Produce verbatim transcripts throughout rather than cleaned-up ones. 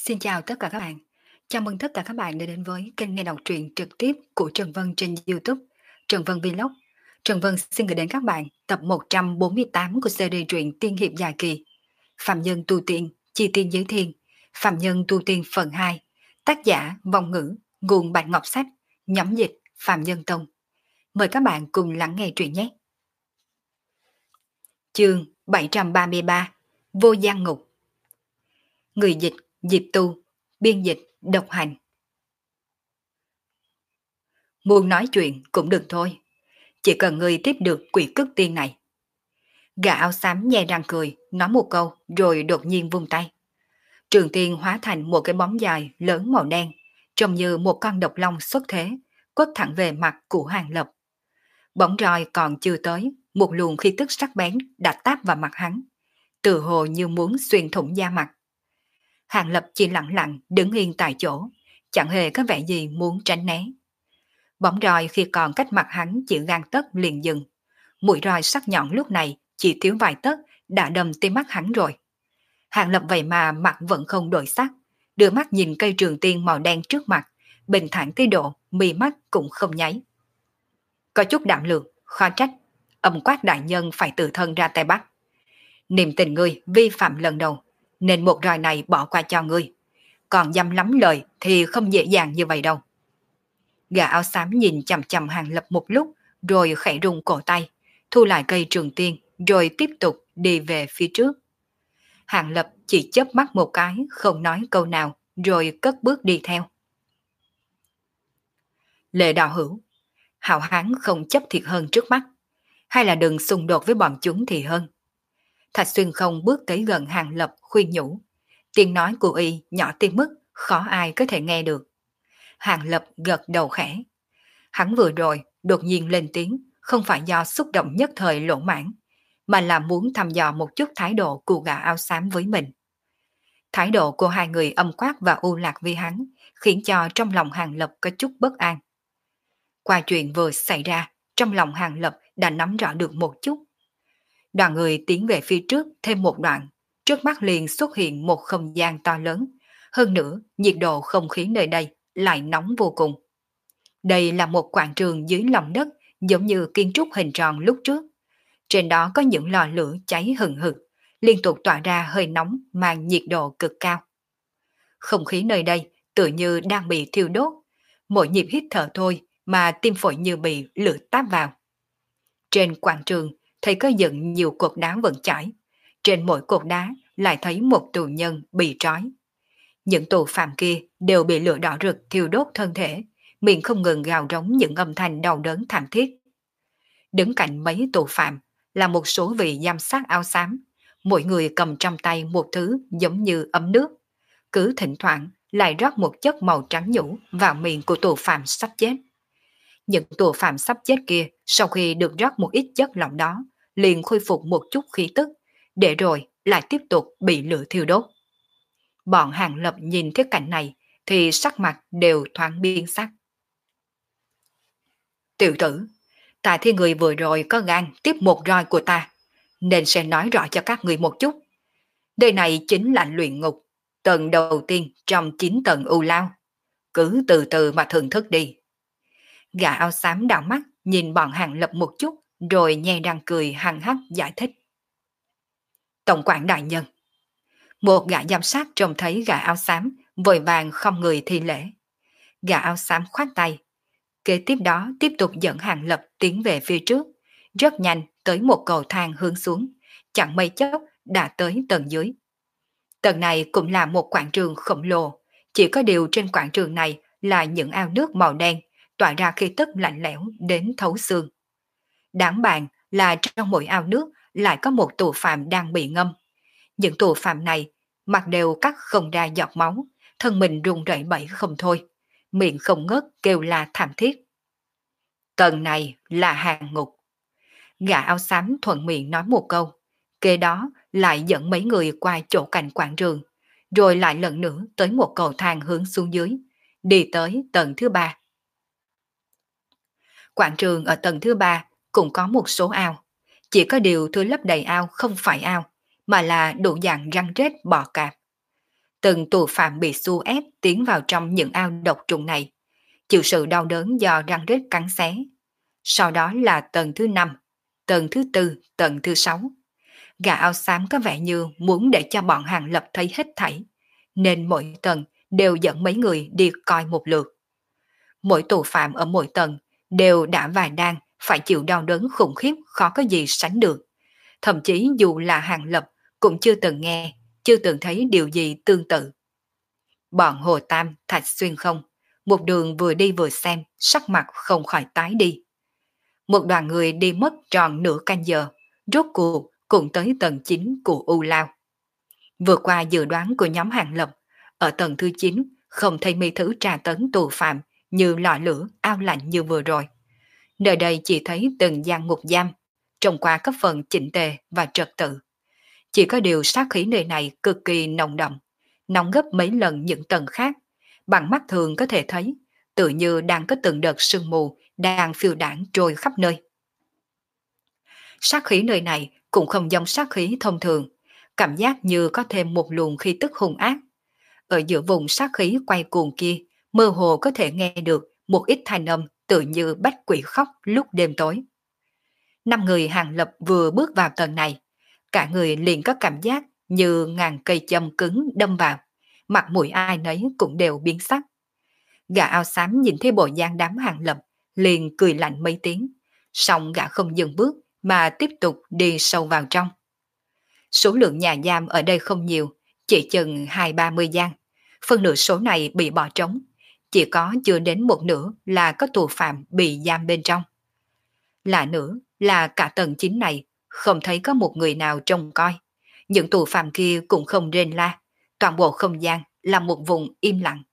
Xin chào tất cả các bạn. Chào mừng tất cả các bạn đã đến với kênh nghe đọc truyện trực tiếp của Trần Vân trên YouTube, Trần Vân Vlog. Trần Vân xin gửi đến các bạn tập một trăm bốn mươi tám của series truyện tiên hiệp dài kỳ Phạm Nhân Tu Tiên, Chi Tiên Giới Thiên, Phạm Nhân Tu Tiên phần hai, tác giả Vong Ngữ, nguồn Bạch Ngọc Sách, nhóm dịch Phạm Nhân Tông. Mời các bạn cùng lắng nghe truyện nhé. Chương bảy trăm ba mươi ba, Vô Gian Ngục. Người dịch Diệp Tu, biên dịch Độc Hành. Muốn nói chuyện cũng được thôi, chỉ cần ngươi tiếp được quỷ cức tiên này. Gã áo xám nhe răng cười, nói một câu rồi đột nhiên vung tay. Trường tiên hóa thành một cái bóng dài lớn màu đen, trông như một con độc long xuất thế, quất thẳng về mặt của Hàng Lập. Bóng roi còn chưa tới, một luồng khí tức sắc bén đã táp vào mặt hắn, tự hồ như muốn xuyên thủng da mặt. Hàng Lập chỉ lặng lặng đứng yên tại chỗ, chẳng hề có vẻ gì muốn tránh né. Bóng roi khi còn cách mặt hắn chỉ gang tấc liền dừng. Mũi roi sắc nhọn lúc này chỉ thiếu vài tấc đã đâm tim mắt hắn rồi. Hàng Lập vậy mà mặt vẫn không đổi sắc, đưa mắt nhìn cây trường tiên màu đen trước mặt, bình thản tới độ mì mắt cũng không nháy. Có chút đảm lượng, khó trách, âm quát đại nhân phải tự thân ra tay bắt. Niềm tình ngươi vi phạm lần đầu, nên một roi này bỏ qua cho ngươi. Còn dám lắm lời thì không dễ dàng như vậy đâu. Gã áo xám nhìn chằm chằm Hàng Lập một lúc, rồi khẽ rung cổ tay, thu lại cây trường tiên, rồi tiếp tục đi về phía trước. Hàng Lập chỉ chớp mắt một cái, không nói câu nào, rồi cất bước đi theo. Lệ đạo hữu, hảo hán không chấp thiệt hơn trước mắt, hay là đừng xung đột với bọn chúng thì hơn. Thạch Xuyên không bước tới gần Hàng Lập khuyên nhủ, tiếng nói của y nhỏ tới mức khó ai có thể nghe được. Hàng Lập gật đầu khẽ. Hắn vừa rồi đột nhiên lên tiếng, không phải do xúc động nhất thời lỗ mãn, mà là muốn thăm dò một chút thái độ của gã áo xám với mình. Thái độ của hai người âm quát và u lạc với hắn, khiến cho trong lòng Hàng Lập có chút bất an. Qua chuyện vừa xảy ra, trong lòng Hàng Lập đã nắm rõ được một chút. Đoàn người tiến về phía trước thêm một đoạn, trước mắt liền xuất hiện một không gian to lớn, hơn nữa nhiệt độ không khí nơi đây lại nóng vô cùng. Đây là một quảng trường dưới lòng đất, giống như kiến trúc hình tròn lúc trước. Trên đó có những lò lửa cháy hừng hực, liên tục tỏa ra hơi nóng mang nhiệt độ cực cao. Không khí nơi đây tự như đang bị thiêu đốt, mỗi nhịp hít thở thôi mà tim phổi như bị lửa táp vào. Trên quảng trường thấy có dựng nhiều cột đá vững chãi, trên mỗi cột đá lại thấy một tù nhân bị trói. Những tù phạm kia đều bị lửa đỏ rực thiêu đốt thân thể, miệng không ngừng gào rống những âm thanh đau đớn thảm thiết. Đứng cạnh mấy tù phạm là một số vị giám sát áo xám, mỗi người cầm trong tay một thứ giống như ấm nước, cứ thỉnh thoảng lại rót một chất màu trắng nhũ vào miệng của tù phạm sắp chết. Những tù phạm sắp chết kia sau khi được rót một ít chất lỏng đó, liền khôi phục một chút khí tức, để rồi lại tiếp tục bị lửa thiêu đốt. Bọn Hàng Lập nhìn thấy cảnh này thì sắc mặt đều thoáng biến sắc. Tiểu tử, tại thi người vừa rồi có gan tiếp một roi của ta, nên sẽ nói rõ cho các người một chút. Nơi này chính là luyện ngục, tầng đầu tiên trong chín tầng u lao. Cứ từ từ mà thưởng thức đi. Gã áo xám đảo mắt nhìn bọn Hàng Lập một chút, rồi nhe răng cười hằng hắc giải thích. Tổng quản đại nhân. Một gã giám sát trông thấy gã áo xám, vội vàng không người thi lễ. Gã áo xám khoát tay. Kế tiếp đó tiếp tục dẫn Hàng Lập tiến về phía trước, rất nhanh tới một cầu thang hướng xuống, chẳng mấy chốc đã tới tầng dưới. Tầng này cũng là một quảng trường khổng lồ, chỉ có điều trên quảng trường này là những ao nước màu đen, tỏa ra khí tức lạnh lẽo đến thấu xương. Đáng bàn là trong mỗi ao nước lại có một tù phạm đang bị ngâm. Những tù phạm này mặt đều cắt không ra giọt máu, thân mình run rẩy bẩy không thôi, miệng không ngớt kêu la thảm thiết. Tầng này là hàng ngục. Gã áo xám thuận miệng nói một câu, kế đó lại dẫn mấy người qua chỗ cạnh quảng trường, rồi lại lần nữa tới một cầu thang hướng xuống dưới, đi tới tầng thứ ba. Quảng trường ở tầng thứ ba cũng có một số ao, chỉ có điều thứ lấp đầy ao không phải ao, mà là đủ dạng răng rết bò cạp. Từng tù phạm bị xu ép tiến vào trong những ao độc trùng này, chịu sự đau đớn do răng rết cắn xé. Sau đó là tầng thứ năm, tầng thứ tư, tầng thứ sáu. Gã áo xám có vẻ như muốn để cho bọn Hàng Lập thấy hết thảy, nên mỗi tầng đều dẫn mấy người đi coi một lượt. Mỗi tù phạm ở mỗi tầng đều đã và đang phải chịu đau đớn khủng khiếp khó có gì sánh được. Thậm chí dù là Hàng Lập cũng chưa từng nghe, chưa từng thấy điều gì tương tự. Bọn Hồ Tam, Thạch Xuyên không, một đường vừa đi vừa xem, sắc mặt không khỏi tái đi. Một đoàn người đi mất tròn nửa canh giờ, rốt cuộc cũng tới tầng chín của U Lao. Vừa qua dự đoán của nhóm Hàng Lập, ở tầng thứ chín không thấy mấy thứ tra tấn tù phạm như lò lửa, ao lạnh như vừa rồi. Nơi đây chỉ thấy từng gian ngục giam, trông qua các phần chỉnh tề và trật tự. Chỉ có điều sát khí nơi này cực kỳ nồng đậm, nóng gấp mấy lần những tầng khác. Bằng mắt thường có thể thấy, tự như đang có từng đợt sương mù đang phiêu đảng trôi khắp nơi. Sát khí nơi này cũng không giống sát khí thông thường, cảm giác như có thêm một luồng khí tức hung ác. Ở giữa vùng sát khí quay cuồng kia, mơ hồ có thể nghe được một ít thanh âm tự như bách quỷ khóc lúc đêm tối. Năm người Hàng Lập vừa bước vào tầng này, cả người liền có cảm giác như ngàn cây châm cứng đâm vào, mặt mũi ai nấy cũng đều biến sắc. Gã áo xám nhìn thấy bộ dáng đám Hàng Lập, liền cười lạnh mấy tiếng, song gã không dừng bước mà tiếp tục đi sâu vào trong. Số lượng nhà giam ở đây không nhiều, chỉ chừng hai ba mươi gian, phần nửa số này bị bỏ trống, chỉ có chưa đến một nửa là có tù phạm bị giam bên trong. Lạ nữa là cả tầng chín này không thấy có một người nào trông coi, những tù phạm kia cũng không rên la, toàn bộ không gian là một vùng im lặng.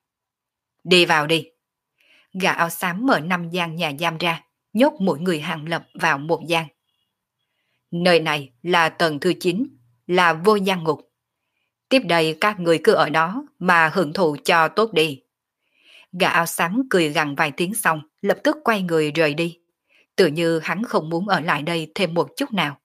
Đi vào đi. Gã áo xám mở năm gian nhà giam ra, nhốt mỗi người Hàng Lập vào một gian. Nơi này là tầng thứ chín, là vô gian ngục. Tiếp đây các người cứ ở đó mà hưởng thụ cho tốt đi. Gã áo xám cười gằn vài tiếng xong, lập tức quay người rời đi. Tự như hắn không muốn ở lại đây thêm một chút nào.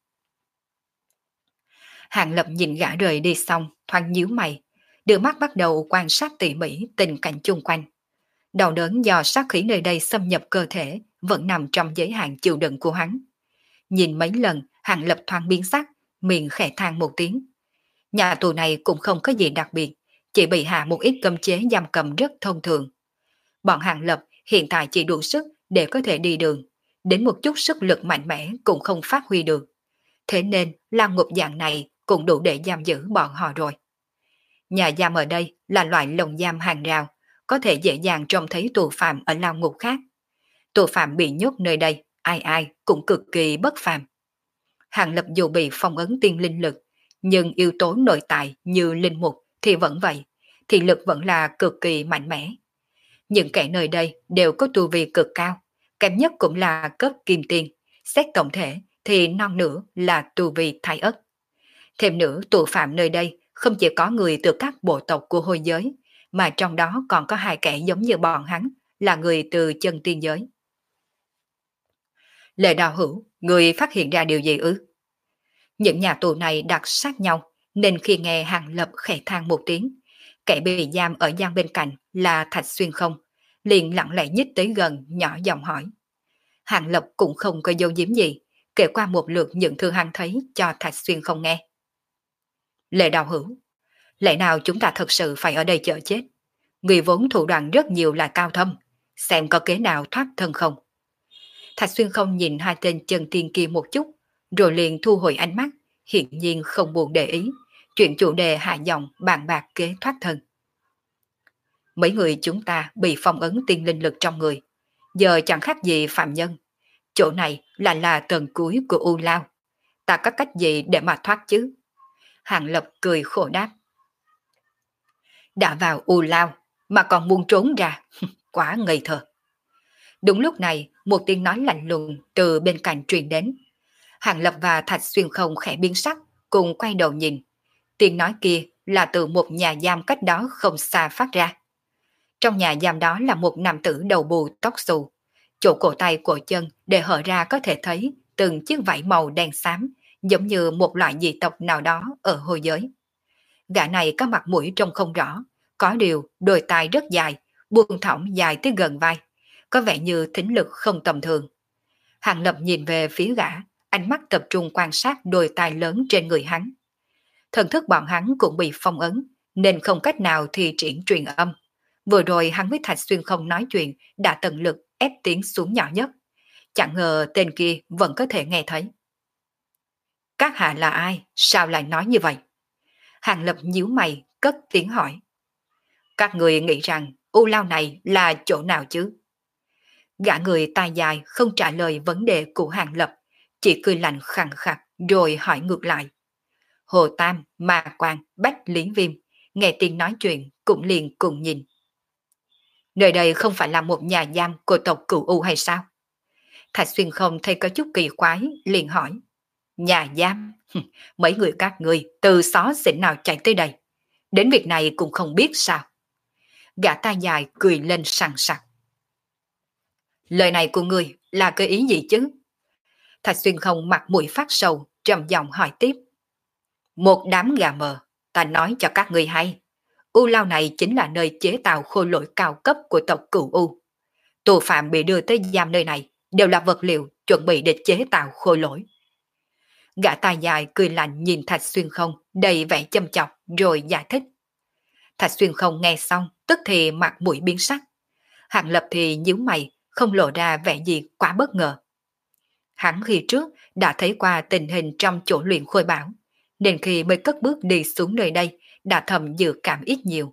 Hàng Lập nhìn gã rời đi xong, thoáng nhíu mày, đưa mắt bắt đầu quan sát tỉ mỉ tình cảnh chung quanh. Đau đớn do sát khí nơi đây xâm nhập cơ thể vẫn nằm trong giới hạn chịu đựng của hắn. Nhìn mấy lần, Hàng Lập thoáng biến sắc, miệng khẽ than một tiếng. Nhà tù này cũng không có gì đặc biệt, chỉ bị hạ một ít cấm chế giam cầm rất thông thường. Bọn Hàng Lập hiện tại chỉ đủ sức để có thể đi đường, đến một chút sức lực mạnh mẽ cũng không phát huy được. Thế nên lao ngục dạng này cũng đủ để giam giữ bọn họ rồi. Nhà giam ở đây là loại lồng giam hàng rào, có thể dễ dàng trông thấy tù phạm ở lao ngục khác. Tù phạm bị nhốt nơi đây, ai ai cũng cực kỳ bất phàm. Hàng Lập dù bị phong ấn tiên linh lực, nhưng yếu tố nội tại như linh mục thì vẫn vậy, thì lực vẫn là cực kỳ mạnh mẽ. Những kẻ nơi đây đều có tu vi cực cao, kém nhất cũng là cấp kim tiên, xét tổng thể thì non nữa là tu vi thái ất. Thêm nữa, tù phạm nơi đây không chỉ có người từ các bộ tộc của hôi giới, mà trong đó còn có hai kẻ giống như bọn hắn, là người từ chân tiên giới. Lệ Đào Hữu, người phát hiện ra điều gì ư? Những nhà tù này đặt sát nhau, nên khi nghe Hàng Lập khẽ than một tiếng, kẻ bị giam ở gian bên cạnh là Thạch Xuyên không, liền lặng lẽ nhích tới gần nhỏ giọng hỏi. Hàng Lập cũng không có dấu giếm gì, kể qua một lượt những thứ hắn thấy cho Thạch Xuyên không nghe. Lệ Đào Hữu, lẽ nào chúng ta thật sự phải ở đây chờ chết? Người vốn thủ đoạn rất nhiều là cao thâm, xem có kế nào thoát thân không? Thạch Xuyên không nhìn hai tên chân tiên kia một chút, rồi liền thu hồi ánh mắt, hiển nhiên không buồn để ý, chuyện chủ đề hạ giọng bàn bạc kế thoát thân. Mấy người chúng ta bị phong ấn tiên linh lực trong người, giờ chẳng khác gì phạm nhân. Chỗ này là là tầng cuối của U Lao, ta có cách gì để mà thoát chứ? Hàng Lập cười khổ đáp. Đã vào U Lao mà còn muốn trốn ra, quá ngây thơ. Đúng lúc này, một tiếng nói lạnh lùng từ bên cạnh truyền đến. Hàng Lập và Thạch Xuyên không khẽ biến sắc, cùng quay đầu nhìn. Tiếng nói kia là từ một nhà giam cách đó không xa phát ra. Trong nhà giam đó là một nam tử đầu bù tóc xù. Chỗ cổ tay cổ chân để hở ra có thể thấy từng chiếc vảy màu đen xám, giống như một loại dị tộc nào đó ở hôi giới. Gã này có mặt mũi trông không rõ, có điều đôi tai rất dài, buông thõng dài tới gần vai, có vẻ như thính lực không tầm thường. Hàng Lập nhìn về phía gã, ánh mắt tập trung quan sát đôi tai lớn trên người hắn. Thần thức bọn hắn cũng bị phong ấn, nên không cách nào thi triển truyền âm. Vừa rồi hắn với Thạch Xuyên không nói chuyện, đã tận lực ép tiếng xuống nhỏ nhất. Chẳng ngờ tên kia vẫn có thể nghe thấy. Các hạ là ai? Sao lại nói như vậy? Hàng Lập nhíu mày, cất tiếng hỏi. Các người nghĩ rằng U Lao này là chỗ nào chứ? Gã người tai dài không trả lời vấn đề của Hàng Lập, chỉ cười lạnh khẳng khặc rồi hỏi ngược lại. Hồ Tam, Ma Quang, Bách Lý Viêm, nghe tiếng nói chuyện cũng liền cùng nhìn. Nơi đây không phải là một nhà giam của tộc Cửu U hay sao? Thạch Xuyên không thấy có chút kỳ quái, liền hỏi. Nhà giam? Mấy người các người từ xó xỉnh nào chạy tới đây? Đến việc này cũng không biết sao? Gã ta dài cười lên sằng sặc. Lời này của người là cái ý gì chứ? Thạch Xuyên không mặt mũi phát sầu, trầm giọng hỏi tiếp. Một đám gà mờ, ta nói cho các người hay. U Lao này chính là nơi chế tạo khôi lỗi cao cấp của tộc Cửu U. Tù phạm bị đưa tới giam nơi này đều là vật liệu chuẩn bị để chế tạo khôi lỗi. Gã tài dài cười lạnh nhìn Thạch Xuyên không đầy vẻ châm chọc rồi giải thích. Thạch Xuyên không nghe xong tức thì mặt mũi biến sắc. Hàng Lập thì nhíu mày không lộ ra vẻ gì quá bất ngờ. Hắn khi trước đã thấy qua tình hình trong chỗ luyện khôi bảo, nên khi mới cất bước đi xuống nơi đây đã thầm dự cảm ít nhiều.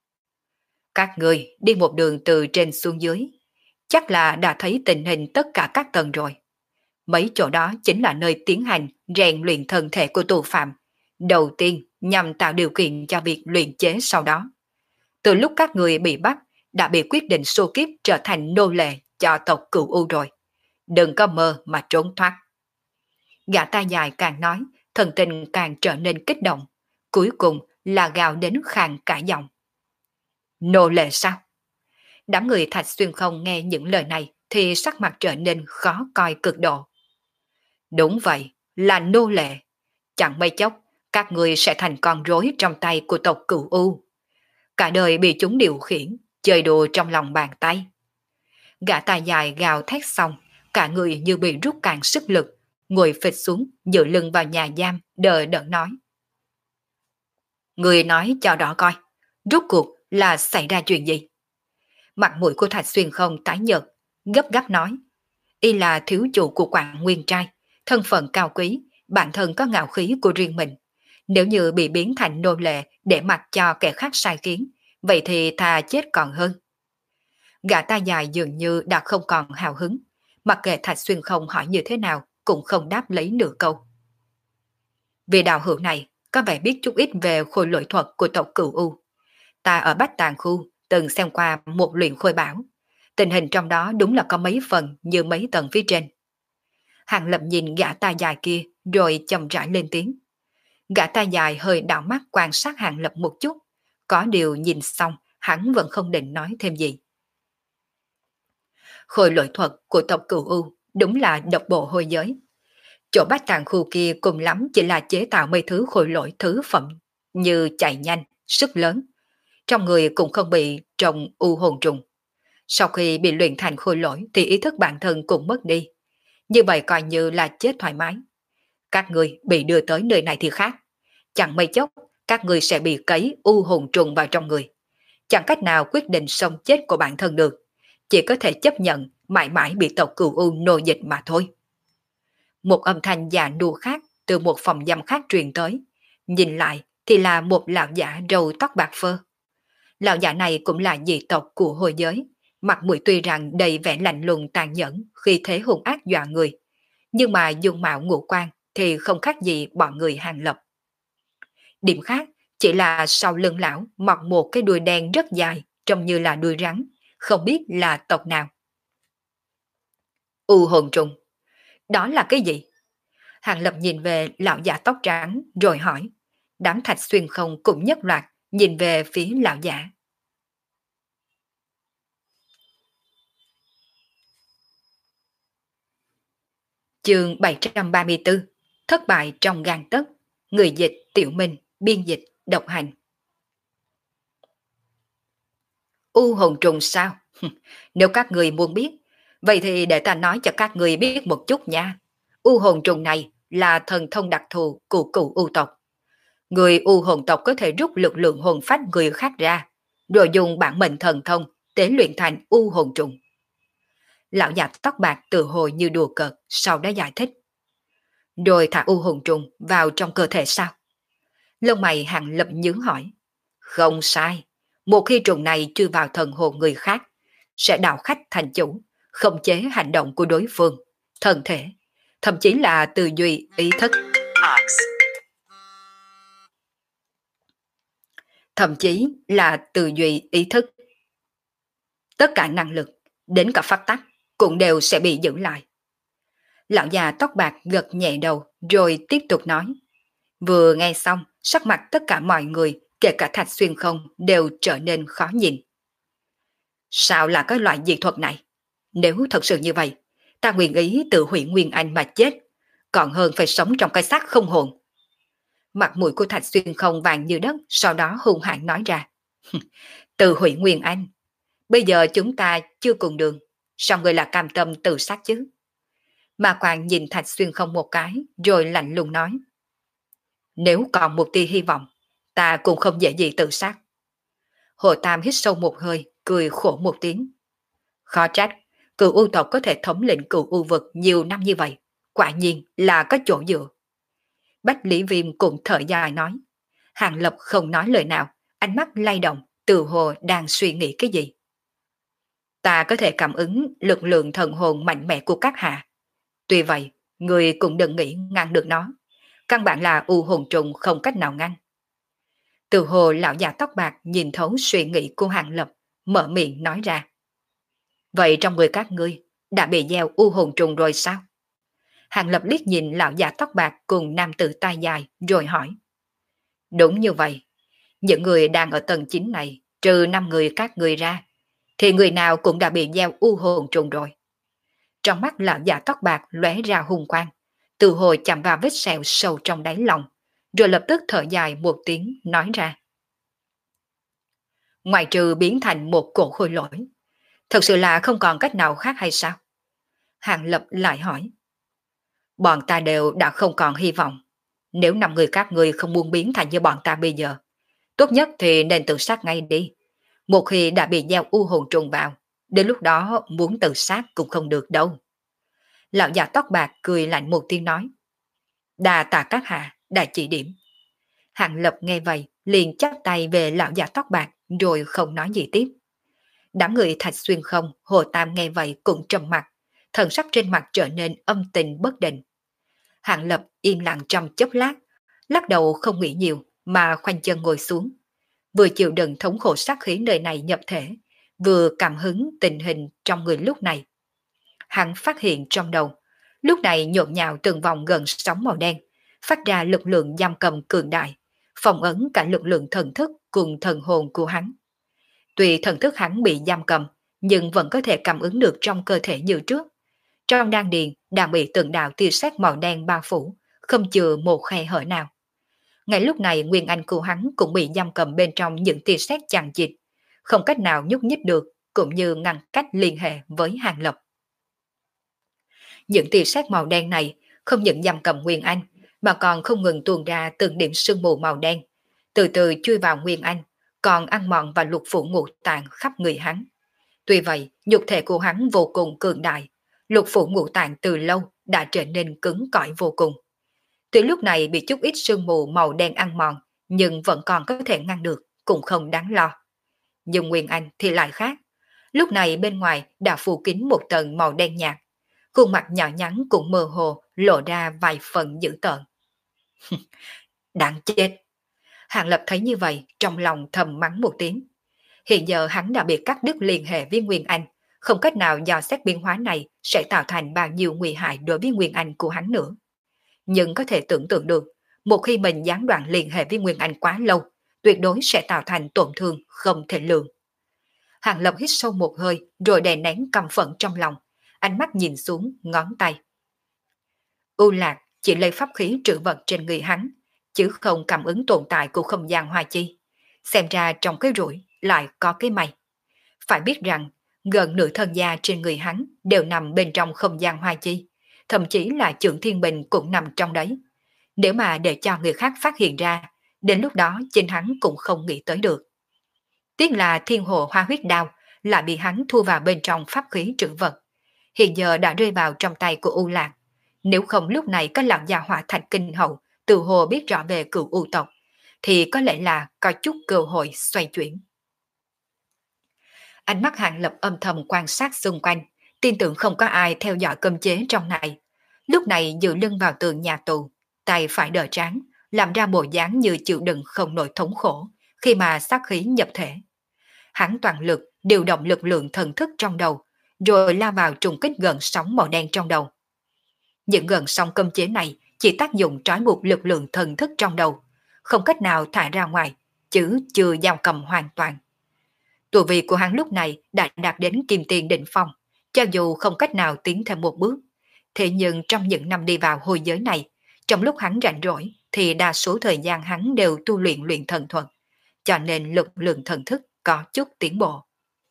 Các người đi một đường từ trên xuống dưới, chắc là đã thấy tình hình tất cả các tầng rồi. Mấy chỗ đó chính là nơi tiến hành rèn luyện thân thể của tù phạm, đầu tiên nhằm tạo điều kiện cho việc luyện chế sau đó. Từ lúc các người bị bắt, đã bị quyết định số kiếp trở thành nô lệ cho tộc Cửu U rồi. Đừng có mơ mà trốn thoát. Gã ta dài càng nói, thần tình càng trở nên kích động, cuối cùng là gào đến khàn cả giọng. Nô lệ sao? Đám người Thạch Xuyên không nghe những lời này thì sắc mặt trở nên khó coi cực độ. Đúng vậy, là nô lệ. Chẳng mấy chốc, các người sẽ thành con rối trong tay của tộc Cửu U. Cả đời bị chúng điều khiển, chơi đùa trong lòng bàn tay. Gã ta dài gào thét xong, cả người như bị rút cạn sức lực, ngồi phịch xuống, dựa lưng vào nhà giam, đờ đẫn nói. Người nói cho đó coi, rốt cuộc là xảy ra chuyện gì? Mặt mũi của Thạch Xuyên không tái nhợt, gấp gáp nói. Y là thiếu chủ của Quảng Nguyên Trai, thân phận cao quý, bản thân có ngạo khí của riêng mình. Nếu như bị biến thành nô lệ để mặc cho kẻ khác sai khiến, vậy thì thà chết còn hơn. Gã ta dài dường như đã không còn hào hứng, mặc kệ Thạch Xuyên không hỏi như thế nào cũng không đáp lấy nửa câu. Vì đạo hữu này có vẻ biết chút ít về khôi lỗi thuật của tộc Cửu U. Ta ở Bách Tàng Khu từng xem qua một luyện khôi bảo. Tình hình trong đó đúng là có mấy phần như mấy tầng phía trên. Hàng Lập nhìn gã ta dài kia rồi chậm rãi lên tiếng. Gã ta dài hơi đảo mắt quan sát Hàng Lập một chút. Có điều nhìn xong hắn vẫn không định nói thêm gì. Khôi lỗi thuật của tộc Cửu U đúng là độc bộ hôi giới. Chỗ Bách Tàng Khu kia cùng lắm chỉ là chế tạo mấy thứ khôi lỗi thứ phẩm như chạy nhanh, sức lớn. Trong người cũng không bị trồng u hồn trùng. Sau khi bị luyện thành khôi lỗi thì ý thức bản thân cũng mất đi. Như vậy coi như là chết thoải mái. Các người bị đưa tới nơi này thì khác. Chẳng mấy chốc, các người sẽ bị cấy u hồn trùng vào trong người. Chẳng cách nào quyết định sống chết của bản thân được. Chỉ có thể chấp nhận mãi mãi bị tộc Cửu U nô dịch mà thôi. Một âm thanh già nua khác từ một phòng giam khác truyền tới. Nhìn lại thì là một lão giả râu tóc bạc phơ. Lão giả này cũng là dị tộc của hồi giới. Mặt mũi tuy rằng đầy vẻ lạnh lùng tàn nhẫn khi thế hung ác dọa người. Nhưng mà dung mạo ngũ quan thì không khác gì bọn người Hàng Lập. Điểm khác chỉ là sau lưng lão mọc một cái đuôi đen rất dài, trông như là đuôi rắn, không biết là tộc nào. U hồn trùng, đó là cái gì? Hàng Lập nhìn về lão giả tóc trắng rồi hỏi. Đám Thạch Xuyên không cũng nhất loạt nhìn về phía lão giả. Chương bảy trăm ba mươi tư. Thất bại trong gang tấc. Người dịch Tiểu Minh, biên dịch độc hành. U hồn trùng sao? Nếu các người muốn biết, vậy thì để ta nói cho các người biết một chút nha. U hồn trùng này là thần thông đặc thù của cụ U tộc. Người U hồn tộc có thể rút lực lượng hồn phách người khác ra, rồi dùng bản mệnh thần thông để luyện thành U hồn trùng. Lão già tóc bạc tự hồi như đùa cợt, sau đó giải thích. Rồi thả U hồn trùng vào trong cơ thể sao? Lông mày Hàng Lập nhướng hỏi. Không sai, một khi trùng này chui vào thần hồn người khác, sẽ đảo khách thành chủ, khống chế hành động của đối phương, thân thể, thậm chí là tư duy, ý thức. Thậm chí là tư duy, ý thức. Tất cả năng lực, đến cả phát tắc, cũng đều sẽ bị giữ lại. Lão già tóc bạc gật nhẹ đầu rồi tiếp tục nói. Vừa nghe xong, sắc mặt tất cả mọi người, kể cả Thạch Xuyên Không, đều trở nên khó nhìn. Sao là cái loại dị thuật này? Nếu thật sự như vậy, ta nguyện ý tự hủy Nguyên Anh mà chết, còn hơn phải sống trong cái xác không hồn. Mặt mũi của Thạch Xuyên Không vàng như đất, sau đó hung hãn nói ra. Tự hủy Nguyên Anh. Bây giờ chúng ta chưa cùng đường, sao người là cam tâm tự sát chứ? Mà Quang nhìn Thạch Xuyên Không một cái, rồi lạnh lùng nói. Nếu còn một tia hy vọng, ta cũng không dễ gì tự sát. Hồ Tam hít sâu một hơi, cười khổ một tiếng. Khó trách, cựu U tộc có thể thống lĩnh cựu U vực nhiều năm như vậy, quả nhiên là có chỗ dựa. Bách Lý Viêm cũng thở dài nói. Hàng Lập không nói lời nào, ánh mắt lay động, tự hồ đang suy nghĩ cái gì. Ta có thể cảm ứng lực lượng thần hồn mạnh mẽ của các hạ. Tuy vậy, người cũng đừng nghĩ ngăn được nó. Căn bản là U hồn trùng không cách nào ngăn. Từ hồ lão già tóc bạc nhìn thấu suy nghĩ của Hàng Lập, mở miệng nói ra. Vậy trong người các ngươi đã bị gieo U hồn trùng rồi sao? Hàng Lập liếc nhìn lão già tóc bạc cùng nam tử tai dài rồi hỏi. Đúng như vậy, những người đang ở tầng chín này, trừ năm người các người ra, thì người nào cũng đã bị gieo U hồn trùng rồi. Trong mắt lão già tóc bạc lóe ra hung quang, từ hồi chạm vào vết sẹo sâu trong đáy lòng, rồi lập tức thở dài một tiếng nói ra. Ngoài trừ biến thành một cổ khôi lỗi, thật sự là không còn cách nào khác hay sao? Hàng Lập lại hỏi. Bọn ta đều đã không còn hy vọng. Nếu năm người các ngươi không muốn biến thành như bọn ta bây giờ, tốt nhất thì nên tự sát ngay đi. Một khi đã bị gieo U hồn trùng vào, đến lúc đó muốn tự sát cũng không được đâu. Lão già tóc bạc cười lạnh một tiếng nói. Đà tạ các hạ, đã chỉ điểm. Hàng Lập nghe vậy, liền chắp tay về lão già tóc bạc, rồi không nói gì tiếp. Đám người Thạch Xuyên Không, Hồ Tam nghe vậy cũng trầm mặt, thần sắc trên mặt trở nên âm tình bất định. Hàng Lập im lặng trong chốc lát, lắc đầu không nghĩ nhiều mà khoanh chân ngồi xuống. Vừa chịu đựng thống khổ sát khí nơi này nhập thể, vừa cảm hứng tình hình trong người lúc này. Hắn phát hiện trong đầu, lúc này nhộn nhạo từng vòng gần sóng màu đen, phát ra lực lượng giam cầm cường đại, phòng ấn cả lực lượng thần thức cùng thần hồn của hắn. Tuy thần thức hắn bị giam cầm, nhưng vẫn có thể cảm ứng được trong cơ thể như trước. Trong đan điền đang bị từng đạo tia sét màu đen bao phủ, không chừa một khe hở nào. Ngay lúc này Nguyên Anh của hắn cũng bị giam cầm bên trong những tia sét chằng chịt, không cách nào nhúc nhích được, cũng như ngăn cách liên hệ với Hàng Lập. Những tia sét màu đen này không những giam cầm Nguyên Anh, mà còn không ngừng tuôn ra từng điểm sương mù màu đen, từ từ chui vào Nguyên Anh, còn ăn mòn và lục phủ ngũ tạng khắp người hắn. Tuy vậy, nhục thể của hắn vô cùng cường đại, lục phủ ngũ tạng từ lâu đã trở nên cứng cỏi vô cùng. Tuy lúc này bị chút ít sương mù màu đen ăn mòn, nhưng vẫn còn có thể ngăn được, cũng không đáng lo. Nhưng Nguyên Anh thì lại khác. Lúc này bên ngoài đã phủ kín một tầng màu đen nhạt, khuôn mặt nhỏ nhắn cũng mơ hồ lộ ra vài phần dữ tợn. Đáng chết! Hàng Lập thấy như vậy, trong lòng thầm mắng một tiếng. Hiện giờ hắn đã bị cắt đứt liên hệ với Nguyên Anh, không cách nào dò xét biến hóa này sẽ tạo thành bao nhiêu nguy hại đối với Nguyên Anh của hắn nữa. Nhưng có thể tưởng tượng được, một khi mình gián đoạn liên hệ với Nguyên Anh quá lâu, tuyệt đối sẽ tạo thành tổn thương không thể lường. Hàng Lập hít sâu một hơi rồi đè nén căm phẫn trong lòng, ánh mắt nhìn xuống ngón tay. U Lạc chỉ lấy pháp khí trữ vật trên người hắn, chứ không cảm ứng tồn tại của không gian hoa chi. Xem ra trong cái rủi lại có cái may. Phải biết rằng, gần nửa thân da trên người hắn đều nằm bên trong không gian hoa chi, thậm chí là Chưởng Thiên Bình cũng nằm trong đấy. Nếu mà để cho người khác phát hiện ra, đến lúc đó chính hắn cũng không nghĩ tới được. Tiếc là thiên hồ hoa huyết đao lại bị hắn thu vào bên trong pháp khí trữ vật. Hiện giờ đã rơi vào trong tay của U Lạc. Nếu không lúc này có lão già hỏa thạch kinh hậu từ hồ biết rõ về cựu U tộc, thì có lẽ là có chút cơ hội xoay chuyển. Ánh mắt Hàng Lập âm thầm quan sát xung quanh, tin tưởng không có ai theo dõi cấm chế trong này. Lúc này dựa lưng vào tường nhà tù, tay phải đỡ trán, làm ra bộ dáng như chịu đựng không nổi thống khổ khi mà sát khí nhập thể. Hắn toàn lực điều động lực lượng thần thức trong đầu, rồi lao vào trùng kích gần sóng màu đen trong đầu. Những gần sóng cấm chế này chỉ tác dụng trói buộc lực lượng thần thức trong đầu, không cách nào thả ra ngoài, chứ chưa giam cầm hoàn toàn. Tu vi của hắn lúc này đã đạt đến kim tiền đỉnh phong, cho dù không cách nào tiến thêm một bước. Thế nhưng trong những năm đi vào hồi giới này, trong lúc hắn rảnh rỗi thì đa số thời gian hắn đều tu luyện luyện thần thuật, cho nên lực lượng thần thức có chút tiến bộ.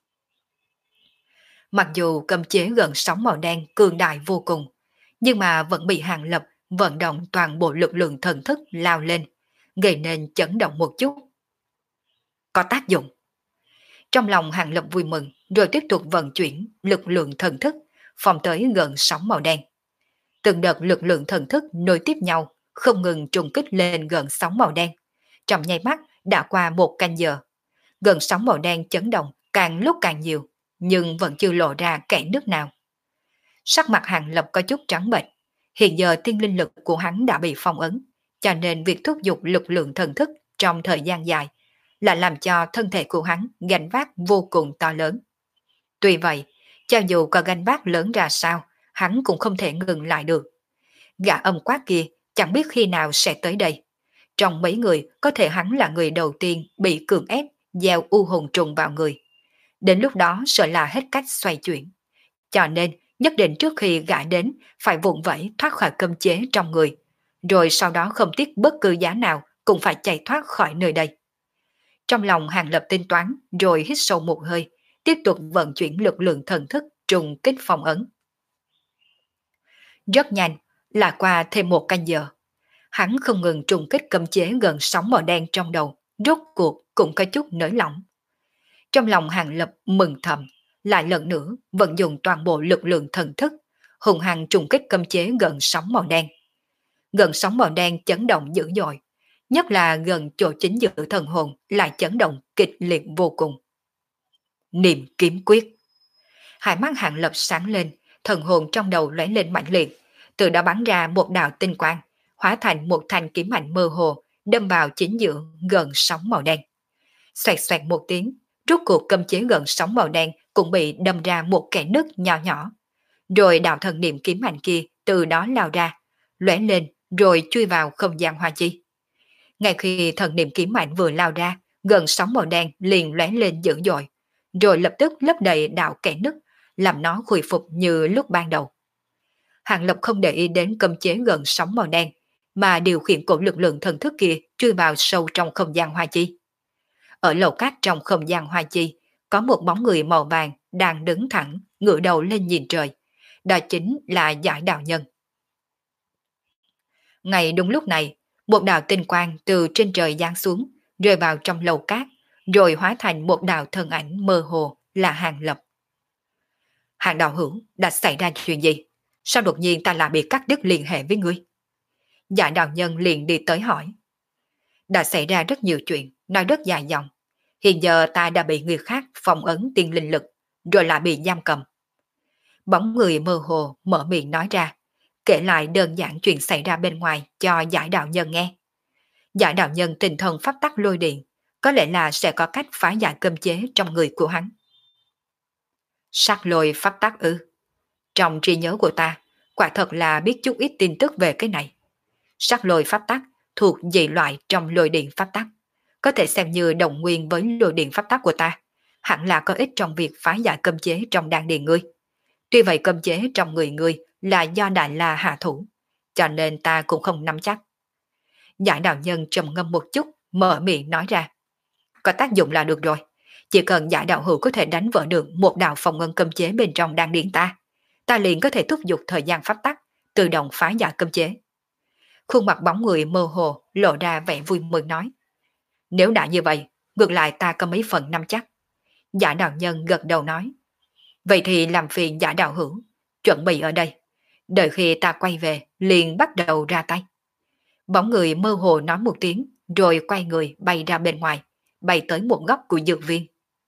Mặc dù cấm chế gần sóng màu đen cường đại vô cùng, nhưng mà vẫn bị Hàng Lập vận động toàn bộ lực lượng thần thức lao lên, gây nên chấn động một chút. Có tác dụng. Trong lòng Hàng Lập vui mừng, rồi tiếp tục vận chuyển lực lượng thần thức, phòng tới gần sóng màu đen. Từng đợt lực lượng thần thức nối tiếp nhau, không ngừng trùng kích lên gần sóng màu đen. Trong nháy mắt đã qua một canh giờ. Gần sóng màu đen chấn động càng lúc càng nhiều, nhưng vẫn chưa lộ ra kẽ nước nào. Sắc mặt Hàng Lập có chút trắng bệch. Hiện giờ tiên linh lực của hắn đã bị phong ấn, cho nên việc thúc giục lực lượng thần thức trong thời gian dài là làm cho thân thể của hắn gánh vác vô cùng to lớn. Tuy vậy, cho dù có gánh vác lớn ra sao, hắn cũng không thể ngừng lại được. Gã âm quát kia chẳng biết khi nào sẽ tới đây. Trong mấy người, có thể hắn là người đầu tiên bị cưỡng ép gieo u hồn trùng vào người. Đến lúc đó sợ là hết cách xoay chuyển. Cho nên, nhất định trước khi gã đến, phải vụng vẫy thoát khỏi cấm chế trong người. Rồi sau đó không tiếc bất cứ giá nào cũng phải chạy thoát khỏi nơi đây. Trong lòng Hàng Lập tính toán, rồi hít sâu một hơi, tiếp tục vận chuyển lực lượng thần thức trùng kích phong ấn. Rất nhanh, là qua thêm một canh giờ. Hắn không ngừng trùng kích cấm chế gần sóng màu đen trong đầu, rốt cuộc cũng có chút nới lỏng. Trong lòng Hàng Lập mừng thầm, lại lần nữa vận dụng toàn bộ lực lượng thần thức, hùng hăng trùng kích cấm chế gần sóng màu đen. Gần sóng màu đen chấn động dữ dội, nhất là gần chỗ chính giữa thần hồn lại chấn động kịch liệt vô cùng. Niệm kiếm quyết. Hai mắt Hàng Lập sáng lên, thần hồn trong đầu lóe lên mạnh liệt, từ đó bắn ra một đạo tinh quang, hóa thành một thanh kiếm mạnh mơ hồ, đâm vào chính giữa gần sóng màu đen. Xoẹt xoẹt một tiếng, rốt cuộc cấm chế gần sóng màu đen cũng bị đâm ra một kẽ nứt nhỏ nhỏ. Rồi đạo thần niệm kiếm mạnh kia từ đó lao ra, lóe lên rồi chui vào không gian hoa chi. Ngay khi thần niệm kiếm mạnh vừa lao ra, gần sóng màu đen liền lóe lên dữ dội, rồi lập tức lấp đầy đạo kẽ nứt, làm nó khôi phục như lúc ban đầu. Hàng Lập không để ý đến cấm chế gần sóng màu đen, mà điều khiển cổ lực lượng thần thức kia chui vào sâu trong không gian hoa chi. Ở lầu cát trong không gian hoa chi, có một bóng người màu vàng đang đứng thẳng, ngửa đầu lên nhìn trời. Đó chính là Giải Đạo Nhân. Ngay đúng lúc này, một đạo tinh quang từ trên trời giáng xuống, rơi vào trong lầu cát, rồi hóa thành một đạo thân ảnh mơ hồ là Hàng Lập. Hàng đạo hữu, đã xảy ra chuyện gì? Sao đột nhiên ta lại bị cắt đứt liên hệ với ngươi? Giải Đạo Nhân liền đi tới hỏi. Đã xảy ra rất nhiều chuyện, nói rất dài dòng. Hiện giờ ta đã bị người khác phong ấn tiên linh lực, rồi lại bị giam cầm. Bóng người mơ hồ mở miệng nói ra, kể lại đơn giản chuyện xảy ra bên ngoài cho Giải Đạo Nhân nghe. Giải Đạo Nhân tinh thần pháp tắc lôi điện, có lẽ là sẽ có cách phá giải cấm chế trong người của hắn. Sắc lôi pháp tắc ư? Trong trí nhớ của ta, quả thật là biết chút ít tin tức về cái này. Sắc lôi pháp tắc thuộc dị loại trong lôi điện pháp tắc, có thể xem như đồng nguyên với lôi điện pháp tắc của ta, hẳn là có ích trong việc phá giải cấm chế trong đan điền ngươi. Tuy vậy cấm chế trong người ngươi là do Đại La hạ thủ, cho nên ta cũng không nắm chắc. Giải đạo nhân trầm ngâm một chút, mở miệng nói ra. Có tác dụng là được rồi. Chỉ cần giải đạo hữu có thể đánh vỡ được một đạo phòng ngân cấm chế bên trong đan điền ta, ta liền có thể thúc giục thời gian pháp tắc, tự động phá giải cấm chế. Khuôn mặt bóng người mơ hồ lộ ra vẻ vui mừng nói. Nếu đã như vậy, ngược lại ta có mấy phần nắm chắc. Giả đạo nhân gật đầu nói. Vậy thì làm phiền giả đạo hữu, chuẩn bị ở đây. Đợi khi ta quay về, liền bắt đầu ra tay. Bóng người mơ hồ nói một tiếng, rồi quay người bay ra bên ngoài, bay tới một góc của dược viên.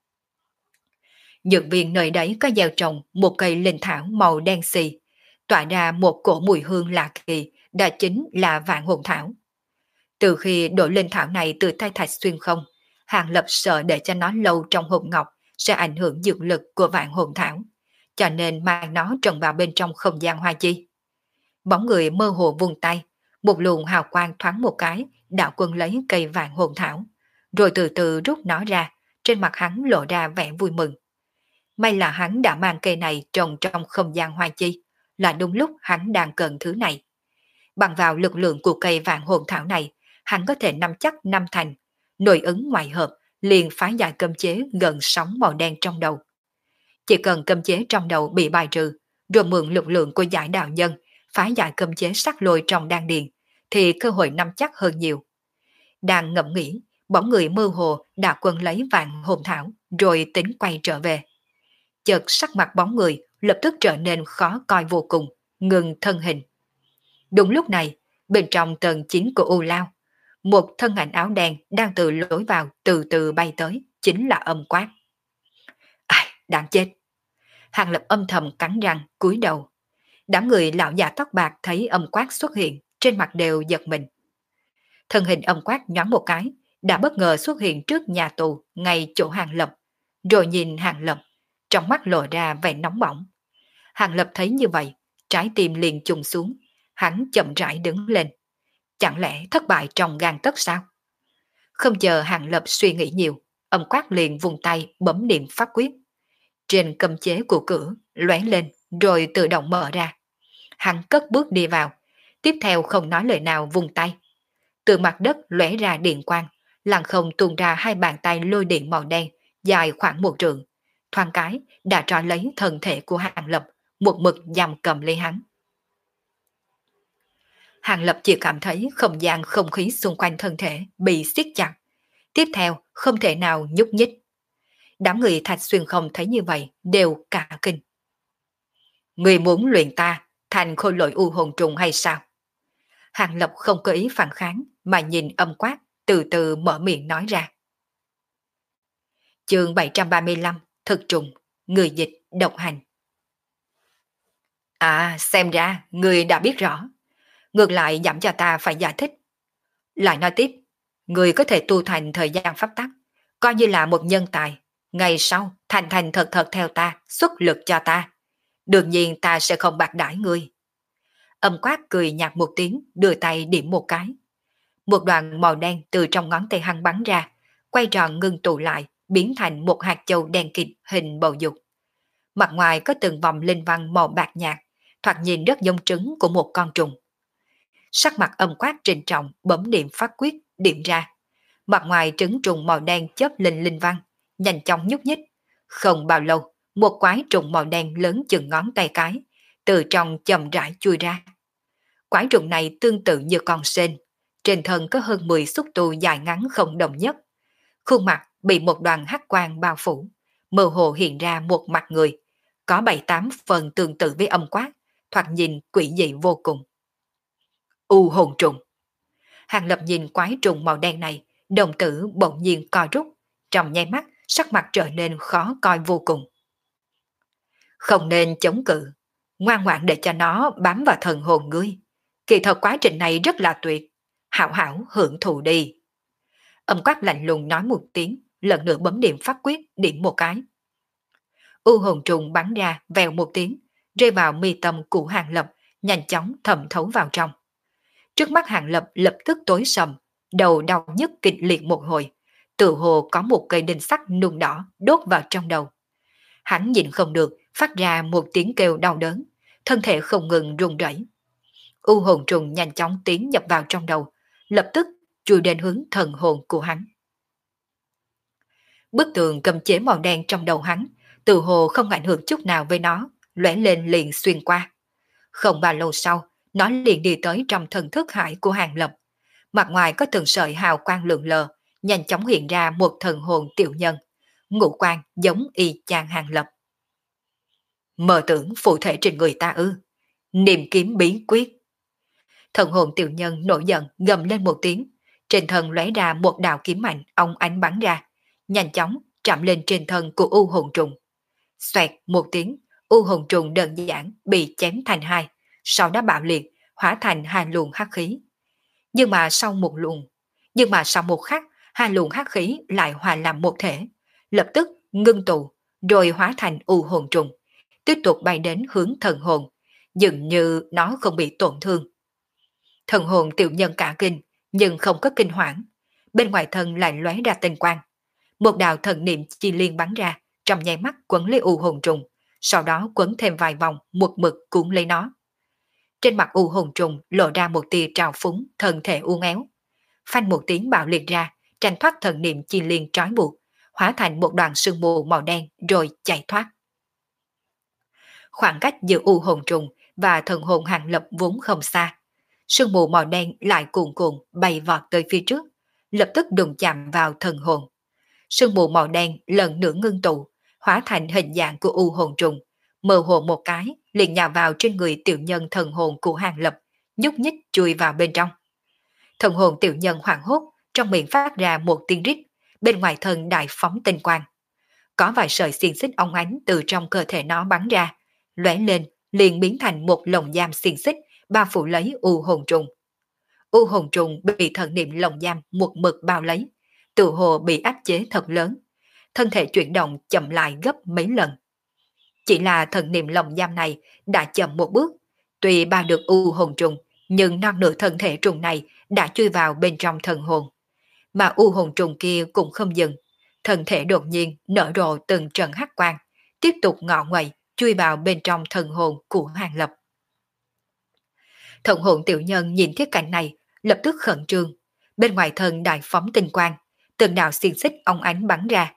Dược viên nơi đấy có gieo trồng một cây linh thảo màu đen xì, tỏa ra một cổ mùi hương lạ kỳ, đó chính là vạn hồn thảo. Từ khi đổi linh thảo này từ tay Thạch Xuyên không, Hàng Lập sợ để cho nó lâu trong hộp ngọc sẽ ảnh hưởng dược lực của vạn hồn thảo, cho nên mang nó trồng vào bên trong không gian hoa chi. Bóng người mơ hồ vung tay, một luồng hào quang thoáng một cái, đạo quân lấy cây vạn hồn thảo, rồi từ từ rút nó ra, trên mặt hắn lộ ra vẻ vui mừng. May là hắn đã mang cây này trồng trong không gian hoa chi, là đúng lúc hắn đang cần thứ này. Bằng vào lực lượng của cây vạn hồn thảo này, hắn có thể nắm chắc năm thành, nội ứng ngoại hợp, liền phá giải cấm chế gần sóng màu đen trong đầu. Chỉ cần cấm chế trong đầu bị bài trừ, rồi mượn lực lượng của giải đạo nhân, phá giải cấm chế sắc lôi trong đan điền, thì cơ hội nắm chắc hơn nhiều. Đang ngẫm nghĩ, bóng người mơ hồ đã quân lấy vạn hồn thảo, rồi tính quay trở về. Chợt sắc mặt bóng người lập tức trở nên khó coi vô cùng, ngừng thân hình. Đúng lúc này, bên trong tầng chín của U Lao, một thân ảnh áo đen đang từ lối vào từ từ bay tới, chính là Âm Quát. Ai, đáng chết! Hàng Lập âm thầm cắn răng, cúi đầu. Đám người lão già tóc bạc thấy Âm Quát xuất hiện, trên mặt đều giật mình. Thân hình Âm Quát nhoáng một cái, đã bất ngờ xuất hiện trước nhà tù ngay chỗ Hàng Lập, rồi nhìn Hàng Lập, trong mắt lộ ra vẻ nóng bỏng. Hàng Lập thấy như vậy, trái tim liền trùng xuống, hắn chậm rãi đứng lên. Chẳng lẽ thất bại trong gang tấc sao? Không chờ Hàng Lập suy nghĩ nhiều, Âm Quát liền vùng tay bấm niệm pháp quyết. Trên cấm chế của cửa lóe lên rồi tự động mở ra. Hắn cất bước đi vào, tiếp theo không nói lời nào vùng tay. Từ mặt đất lóe ra điện quang, lặng không tuôn ra hai bàn tay lôi điện màu đen dài khoảng một trượng, thoáng cái đã trò lấy thân thể của Hàng Lập, một mực giam cầm lấy hắn. Hàng Lập chỉ cảm thấy không gian không khí xung quanh thân thể bị siết chặt, tiếp theo không thể nào nhúc nhích. Đám người Thạch Xuyên không thấy như vậy đều cả kinh. Người muốn luyện ta thành khôi lỗi u hồn trùng hay sao? Hàng Lập không có ý phản kháng mà nhìn Âm Quát, từ từ mở miệng nói ra. Chương bảy trăm ba mươi lăm, Thực trùng, người dịch, độc hành. À, xem ra người đã biết rõ. Ngược lại dặm cho ta phải giải thích. Lại nói tiếp, người có thể tu thành thời gian pháp tắc, coi như là một nhân tài. Ngày sau, thành thành thật thật theo ta, xuất lực cho ta. Đương nhiên ta sẽ không bạc đãi ngươi. Âm Quát cười nhạt một tiếng, đưa tay điểm một cái. Một đoàn màu đen từ trong ngón tay hắn bắn ra, quay tròn ngưng tụ lại, biến thành một hạt châu đen kịt hình bầu dục. Mặt ngoài có từng vòng linh văn màu bạc nhạt, thoạt nhìn rất giống trứng của một con trùng. Sắc mặt Âm Quát trịnh trọng bấm niệm pháp quyết điểm ra. Mặt ngoài trứng trùng màu đen chớp linh linh văn, nhanh chóng nhúc nhích. Không bao lâu, một quái trùng màu đen lớn chừng ngón tay cái, từ trong chậm rãi chui ra. Quái trùng này tương tự như con sên, trên thân có hơn mười xúc tu dài ngắn không đồng nhất. Khuôn mặt bị một đoàn hắc quang bao phủ, mơ hồ hiện ra một mặt người, có bảy tám phần tương tự với Âm Quát, thoạt nhìn quỷ dị vô cùng. U hồn trùng. Hàng Lập nhìn quái trùng màu đen này, đồng tử bỗng nhiên co rút, trong nháy mắt sắc mặt trở nên khó coi vô cùng. Không nên chống cự, ngoan ngoãn để cho nó bám vào thần hồn ngươi. Kỳ thật quá trình này rất là tuyệt, hảo hảo hưởng thụ đi. Âm Quát lạnh lùng nói một tiếng, lần nữa bấm điểm pháp quyết điểm một cái. U hồn trùng bắn ra vèo một tiếng, rơi vào mi tâm của Hàng Lập, nhanh chóng thẩm thấu vào trong. Trước mắt Hàng Lập lập tức tối sầm, đầu đau nhức kịch liệt một hồi, tự hồ có một cây đinh sắt nung đỏ đốt vào trong đầu. Hắn nhịn không được, phát ra một tiếng kêu đau đớn, thân thể không ngừng run rẩy. U hồn trùng nhanh chóng tiến nhập vào trong đầu, lập tức chui đến hướng thần hồn của hắn. Bức tường cầm chế màu đen trong đầu hắn, từ hồ không ảnh hưởng chút nào với nó, lóe lên liền xuyên qua. Không bao lâu sau, nó liền đi tới trong thần thức hải của Hàng Lập. Mặt ngoài có từng sợi hào quang lượn lờ, nhanh chóng hiện ra một thần hồn tiểu nhân. Ngũ quan giống y chang Hàng Lập. Mơ tưởng phụ thể trên người ta ư? Niệm kiếm bí quyết. Thần hồn tiểu nhân nổi giận gầm lên một tiếng, trên thân lóe ra một đạo kiếm mạnh ong ánh bắn ra, nhanh chóng chạm lên trên thân của u hồn trùng. Xoẹt một tiếng, u hồn trùng đơn giản bị chém thành hai, sau đó bạo liệt, hóa thành hai luồng hắc khí. Nhưng mà sau một luồng, nhưng mà sau một khắc, hai luồng hắc khí lại hòa làm một thể, lập tức ngưng tụ, rồi hóa thành u hồn trùng, tiếp tục bay đến hướng thần hồn, dường như nó không bị tổn thương. Thần hồn tiểu nhân cả kinh, nhưng không có kinh hoảng. Bên ngoài thân lại lóe ra tinh quang. Một đạo thần niệm chi liên bắn ra, trong nháy mắt quấn lấy u hồn trùng, sau đó quấn thêm vài vòng một mực cuốn lấy nó. Trên mặt u hồn trùng lộ ra một tia trào phúng, thân thể uốn éo. Phanh một tiếng bạo liệt ra, tranh thoát thần niệm chi liên trói buộc, hóa thành một đoàn sương mù màu đen rồi chạy thoát. Khoảng cách giữa u hồn trùng và thần hồn Hàng Lập vốn không xa. Sương mù màu đen lại cuồn cuộn bay vọt tới phía trước, lập tức đụng chạm vào thần hồn. Sương mù màu đen lần nữa ngưng tụ, hóa thành hình dạng của u hồn trùng, mơ hồ một cái liền nhào vào trên người tiểu nhân thần hồn của Hàng Lập, nhúc nhích chui vào bên trong. Thần hồn tiểu nhân hoảng hốt, trong miệng phát ra một tiếng rít, bên ngoài thân đại phóng tinh quang. Có vài sợi xiềng xích óng ánh từ trong cơ thể nó bắn ra, lóe lên liền biến thành một lồng giam xiềng xích bao phủ lấy u hồn trùng. U hồn trùng bị thần niệm lồng giam một mực bao lấy, tự hồ bị áp chế thật lớn, thân thể chuyển động chậm lại gấp mấy lần. Chỉ là thần niệm lồng giam này đã chậm một bước, tuy bao được u hồn trùng, nhưng non nửa thân thể trùng này đã chui vào bên trong thần hồn. Mà u hồn trùng kia cũng không dừng, thân thể đột nhiên nở rộ từng trận hắc quang, tiếp tục ngọ nguậy chui vào bên trong thần hồn của Hàng Lập. Thần hồn tiểu nhân nhìn thấy cảnh này, lập tức khẩn trương, bên ngoài thân đại phóng tinh quang, từng đạo xiềng xích óng ánh bắn ra.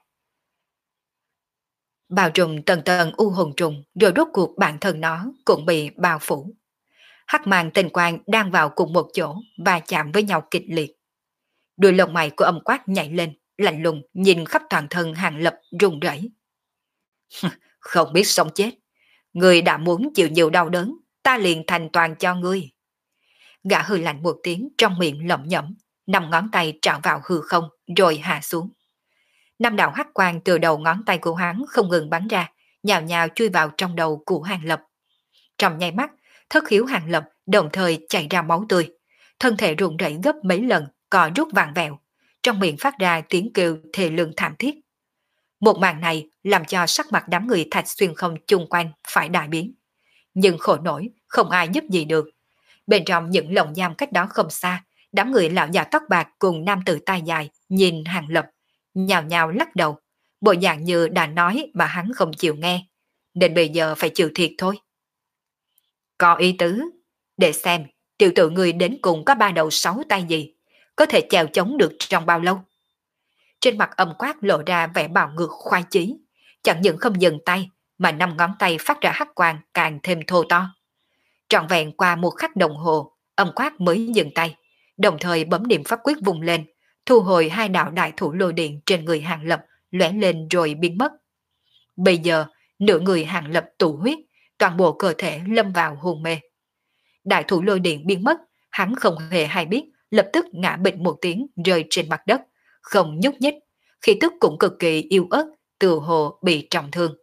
Bao trùm tầng tầng u hồn trùng, rồi rốt cuộc bản thân nó cũng bị bao phủ. Hắc màn tinh quang đang vào cùng một chỗ và chạm với nhau kịch liệt. Đuôi lông mày của Âm Quát nhảy lên, lạnh lùng nhìn khắp toàn thân Hàng Lập run rẩy. Không biết sống chết, người đã muốn chịu nhiều đau đớn, ta liền thành toàn cho ngươi. Gã hừ lạnh một tiếng trong miệng lẩm nhẩm, năm ngón tay trào vào hư không rồi hạ xuống. Năm đạo hắc quang từ đầu ngón tay của hắn không ngừng bắn ra, nhào nhào chui vào trong đầu của Hàng Lập. Trong nháy mắt, thất khiếu Hàng Lập đồng thời chảy ra máu tươi, thân thể run rẩy gấp mấy lần, cò rút vàng vẹo, trong miệng phát ra tiếng kêu thê lương thảm thiết. Một màn này làm cho sắc mặt đám người Thạch Xuyên không chung quanh phải đại biến. Nhưng khổ nổi, không ai giúp gì được. Bên trong những lồng giam cách đó không xa, đám người lão già tóc bạc cùng nam tử tai dài nhìn Hàng Lập, nhào nhào lắc đầu, bộ dạng như đã nói mà hắn không chịu nghe, nên bây giờ phải chịu thiệt thôi. Có ý tứ, để xem tiểu tử người đến cùng có ba đầu sáu tay gì, có thể chèo chống được trong bao lâu. Trên mặt Âm Quát lộ ra vẻ bạo ngược khoái chí, chẳng những không dừng tay mà năm ngón tay phát ra hắc quang càng thêm thô to. Trọn vẹn qua một khắc đồng hồ, Âm Quát mới dừng tay, đồng thời bấm niệm pháp quyết vùng lên, thu hồi hai đạo đại thủ lôi điện trên người Hàng Lập, lóe lên rồi biến mất. Bây giờ, nửa người Hàng Lập tụ huyết, toàn bộ cơ thể lâm vào hôn mê. Đại thủ lôi điện biến mất, hắn không hề hay biết, lập tức ngã bệnh một tiếng rơi trên mặt đất, không nhúc nhích, khí tức cũng cực kỳ yếu ớt, từ hồ bị trọng thương.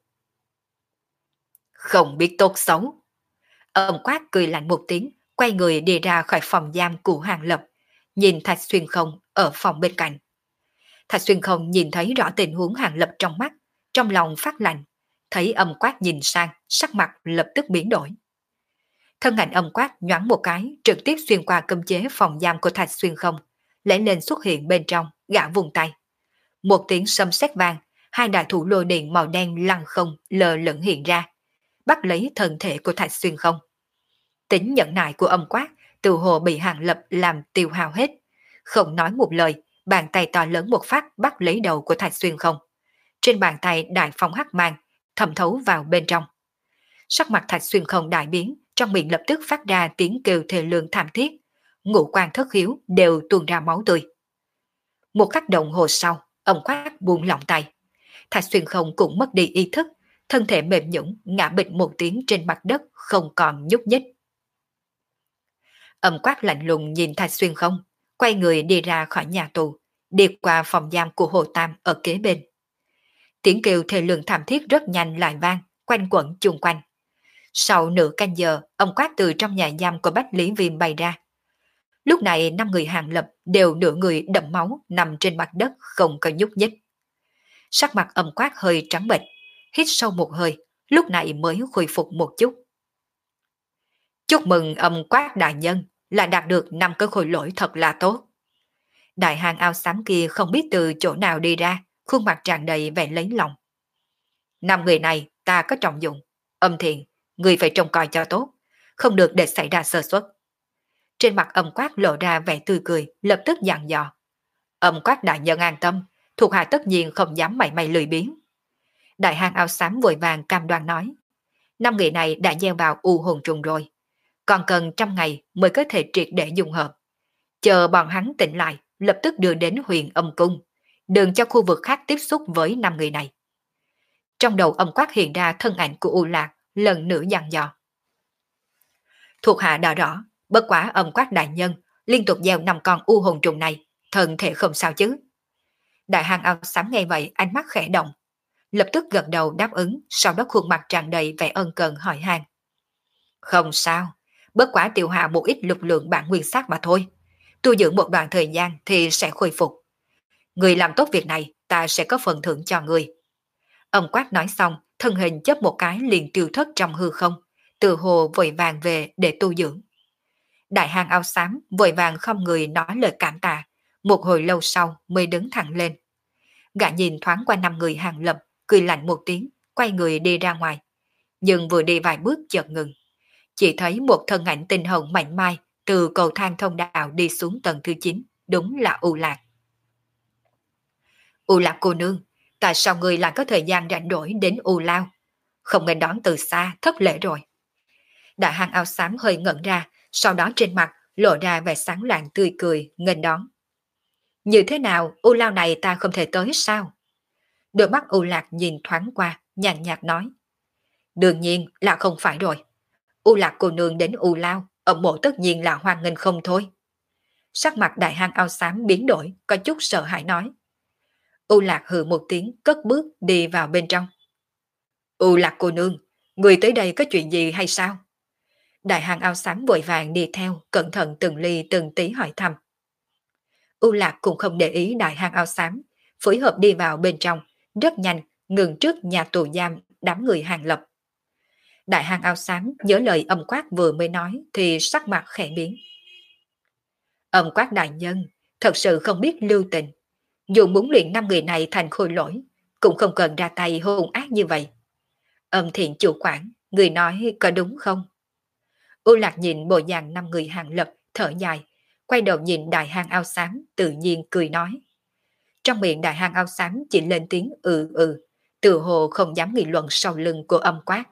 Không biết tốt xấu. Âm Quát cười lạnh một tiếng, quay người đi ra khỏi phòng giam của Hàng Lập, nhìn Thạch Xuyên Không ở phòng bên cạnh. Thạch Xuyên Không nhìn thấy rõ tình huống Hàng Lập trong mắt, trong lòng phát lạnh, thấy Âm Quát nhìn sang, sắc mặt lập tức biến đổi. Thân ảnh Âm Quát nhoáng một cái, trực tiếp xuyên qua cấm chế phòng giam của Thạch Xuyên Không, lấy lên xuất hiện bên trong, gã vùng tay. Một tiếng sấm sét vang, hai đại thủ lôi điện màu đen lăng không lờ lửng hiện ra, bắt lấy thân thể của Thạch Xuyên Không. Tính nhẫn nại của Âm Quát từ hồ bị Hàng Lập làm tiêu hao hết, không nói một lời, bàn tay to lớn một phát bắt lấy đầu của Thạch Xuyên Không. Trên bàn tay đại phong hắc mang, thẩm thấu vào bên trong. Sắc mặt Thạch Xuyên Không đại biến, trong miệng lập tức phát ra tiếng kêu thê lương thảm thiết, ngũ quan thất khiếu đều tuôn ra máu tươi. Một khắc đồng hồ sau, ông Quát buông lỏng tay. Thạch Xuyên Không cũng mất đi ý thức, thân thể mềm nhũn ngã bịch một tiếng trên mặt đất không còn nhúc nhích. Ông Quát lạnh lùng nhìn Thạch Xuyên Không, quay người đi ra khỏi nhà tù, đi qua phòng giam của Hồ Tam ở kế bên. Tiếng kêu thê lương thảm thiết rất nhanh lại vang, quanh quẩn chung quanh. Sau nửa canh giờ, ông Quát từ trong nhà giam của Bách Lý Viêm bay ra. Lúc này năm người Hàng Lập đều nửa người đẫm máu nằm trên mặt đất không có nhúc nhích. Sắc mặt ông Quát hơi trắng bệch, hít sâu một hơi, lúc này mới khôi phục một chút. Chúc mừng ông Quát đại nhân, là đạt được năm cái khối lỗi thật là tốt. Đại hàng áo xám kia không biết từ chỗ nào đi ra, khuôn mặt tràn đầy vẻ lấy lòng. Năm người này ta có trọng dụng, Âm Thiện, người phải trông coi cho tốt, không được để xảy ra sơ suất. Trên mặt Âm Quát lộ ra vẻ tươi cười, lập tức dặn dò. Âm Quát đại nhân an tâm, thuộc hạ tất nhiên không dám mảy may lười biếng. Đại hàng áo xám vội vàng cam đoan nói. Năm người này đã gieo vào u hồn trùng rồi, còn cần trăm ngày mới có thể triệt để dung hợp. Chờ bọn hắn tỉnh lại, lập tức đưa đến huyền âm cung, đừng cho khu vực khác tiếp xúc với năm người này. Trong đầu Âm Quát hiện ra thân ảnh của U Lạc, lần nữa dặn dò. Thuộc hạ đã rõ, bất quá Âm Quát đại nhân liên tục gieo năm con u hồn trùng này, thân thể không sao chứ. Đại hàng áo xám nghe vậy ánh mắt khẽ động, lập tức gật đầu đáp ứng, sau đó khuôn mặt tràn đầy vẻ ân cần hỏi han. Không sao, bất quá tiêu hao một ít lực lượng bản nguyên sát mà thôi. Tu dưỡng một đoạn thời gian thì sẽ khôi phục. Người làm tốt việc này, ta sẽ có phần thưởng cho người. Ông Quát nói xong, thân hình chớp một cái liền tiêu thất trong hư không, từ hồ vội vàng về để tu dưỡng. Đại hàng áo xám vội vàng không người nói lời cảm tạ, một hồi lâu sau mới đứng thẳng lên. Gã nhìn thoáng qua năm người Hàng Lập, cười lạnh một tiếng, quay người đi ra ngoài. Nhưng vừa đi vài bước chợt ngừng. Chỉ thấy một thân ảnh tinh hồng mảnh mai từ cầu thang thông đạo đi xuống tầng thứ chín, đúng là U Lạc. U Lạc cô nương, tại sao người lại có thời gian rảnh rỗi đến U Lao? Không nên đón từ xa, thất lễ rồi. Đại hàng áo xám hơi ngẩn ra, sau đó trên mặt lộ ra vẻ sáng lạng tươi cười, nghênh đón. Như thế nào, U Lao này ta không thể tới sao? Đôi mắt U Lạc nhìn thoáng qua, nhàn nhạt nói. Đương nhiên là không phải rồi. U Lạc cô nương đến U Lao, ở mộ tất nhiên là hoan nghênh không thôi. Sắc mặt đại hang ao xám biến đổi, có chút sợ hãi nói. U Lạc hừ một tiếng, cất bước đi vào bên trong. U Lạc cô nương, người tới đây có chuyện gì hay sao? Đại hang ao xám vội vàng đi theo, cẩn thận từng ly từng tí hỏi thăm. U Lạc cũng không để ý đại hang ao xám, phối hợp đi vào bên trong, rất nhanh ngừng trước nhà tù giam đám người Hàng Lập. Đại hang ao xám nhớ lời Âm Quát vừa mới nói thì sắc mặt khẽ biến. Âm Quát đại nhân thật sự không biết lưu tình, dù muốn luyện năm người này thành khôi lỗi cũng không cần ra tay hung ác như vậy. Âm Thiện chủ quản, người nói có đúng không? U Lạc nhìn bộ dạng năm người Hàng Lập thở dài, quay đầu nhìn đại hang ao xám tự nhiên cười nói. Trong miệng đại hang ao xám chỉ lên tiếng ừ ừ, tự hồ không dám nghị luận sau lưng của Âm Quát.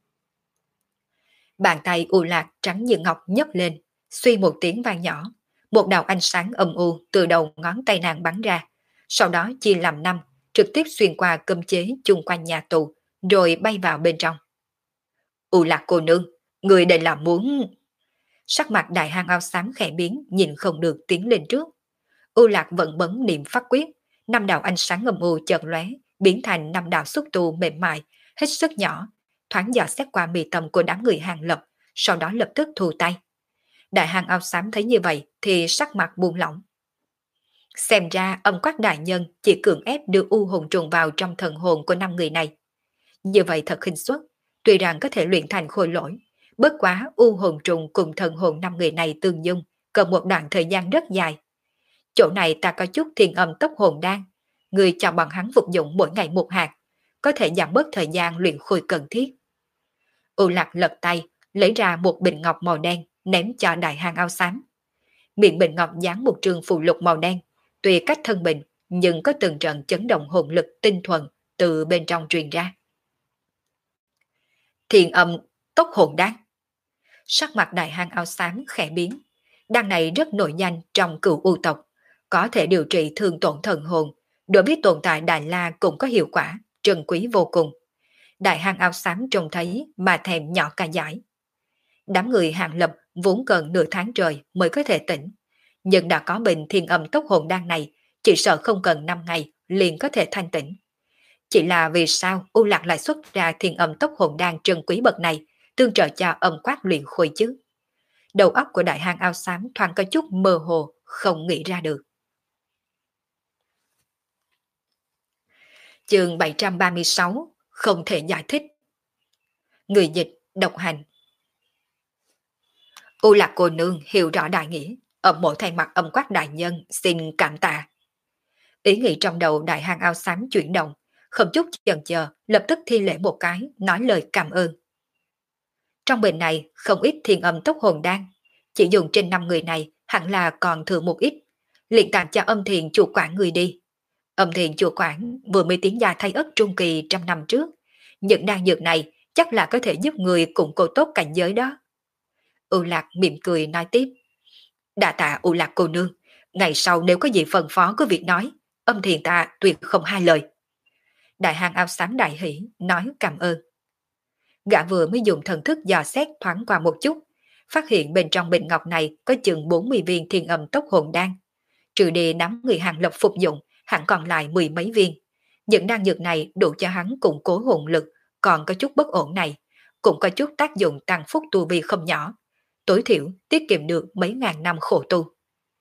Bàn tay U Lạc trắng như ngọc nhấc lên, suy một tiếng vang nhỏ, một đạo ánh sáng âm u từ đầu ngón tay nàng bắn ra, sau đó chia làm năm, trực tiếp xuyên qua cấm chế chung quanh nhà tù, rồi bay vào bên trong. U Lạc cô nương, người đây là muốn... Sắc mặt đại hang ao xám khẽ biến, nhìn không được tiến lên trước. U Lạc vẫn bấm niệm pháp quyết, năm đạo ánh sáng âm u chợt lóe, biến thành năm đạo xúc tu mềm mại, hết sức nhỏ, thoáng dò xét qua mi tâm của đám người Hàng Lập, sau đó lập tức thu tay. Đại hàng ao xám thấy như vậy thì sắc mặt buông lỏng. Xem ra Âm Quát đại nhân chỉ cưỡng ép đưa u hồn trùng vào trong thần hồn của năm người này. Như vậy thật khinh suất, tuy rằng có thể luyện thành khôi lỗi, bất quá u hồn trùng cùng thần hồn năm người này tương dung, cần một đoạn thời gian rất dài. Chỗ này ta có chút thiên âm tốc hồn đan, người cho bọn hắn phục dụng mỗi ngày một hạt, có thể giảm bớt thời gian luyện khôi cần thiết. U Lạc lật tay, lấy ra một bình ngọc màu đen, ném cho đại hang ao xám. miệng bình ngọc dán một trường phù lục màu đen, tuy cách thân bình nhưng có từng trận chấn động hồn lực tinh thuần từ bên trong truyền ra. Thiền âm tốc hồn đan. Sắc mặt đại hang áo xám khẽ biến. Đan này rất nổi danh trong cửu u tộc, có thể điều trị thương tổn thần hồn, đối với tồn tại Đại La cũng có hiệu quả, trân quý vô cùng. Đại hang áo xám trông thấy mà thèm nhỏ cả giải. Đám người Hàng Lập vốn cần nửa tháng trời mới có thể tỉnh, nhưng đã có bình thiên âm tốc hồn đan này, chỉ sợ không cần năm ngày liền có thể thanh tỉnh. Chỉ là vì sao U Lạc lại xuất ra thiên âm tốc hồn đan trân quý bậc này, tương trợ cho âm quát luyện khôi chứ? Đầu óc của đại hang ao xám thoáng có chút mơ hồ, không nghĩ ra được. Chương bảy trăm ba mươi sáu, không thể giải thích. Người dịch, độc hành. U Lạc cô nương hiểu rõ đại nghĩa, ẩm mộ thay mặt âm quát đại nhân xin cảm tạ. Ý nghĩ trong đầu đại hang ao xám chuyển động, không chút chần chờ, lập tức thi lễ một cái, nói lời cảm ơn. Trong bình này không ít thiên âm tốc hồn đan, chỉ dùng trên năm người này hẳn là còn thừa một ít, liền tặng cho âm thiền chủ quản người đi. Âm thiền chủ quản vừa mới tiến gia thay ất trung kỳ trăm năm trước, những đan dược này chắc là có thể giúp người củng cố tốt cảnh giới đó. U Lạc mỉm cười nói tiếp. Đa tạ U Lạc cô nương, ngày sau nếu có gì phân phó cứ việc nói, âm thiền ta tuyệt không hai lời. Đại hang ao xám đại hỷ, nói cảm ơn. Gã vừa mới dùng thần thức dò xét thoáng qua một chút, phát hiện bên trong bình ngọc này có chừng bốn mươi viên thiên âm tốc hồn đan. Trừ đi đám người Hàng Lập phục dụng, hẳn còn lại mười mấy viên. Những đan dược này đủ cho hắn củng cố hồn lực, còn có chút bất ổn này, cũng có chút tác dụng tăng phúc tu vi không nhỏ. Tối thiểu tiết kiệm được mấy ngàn năm khổ tu.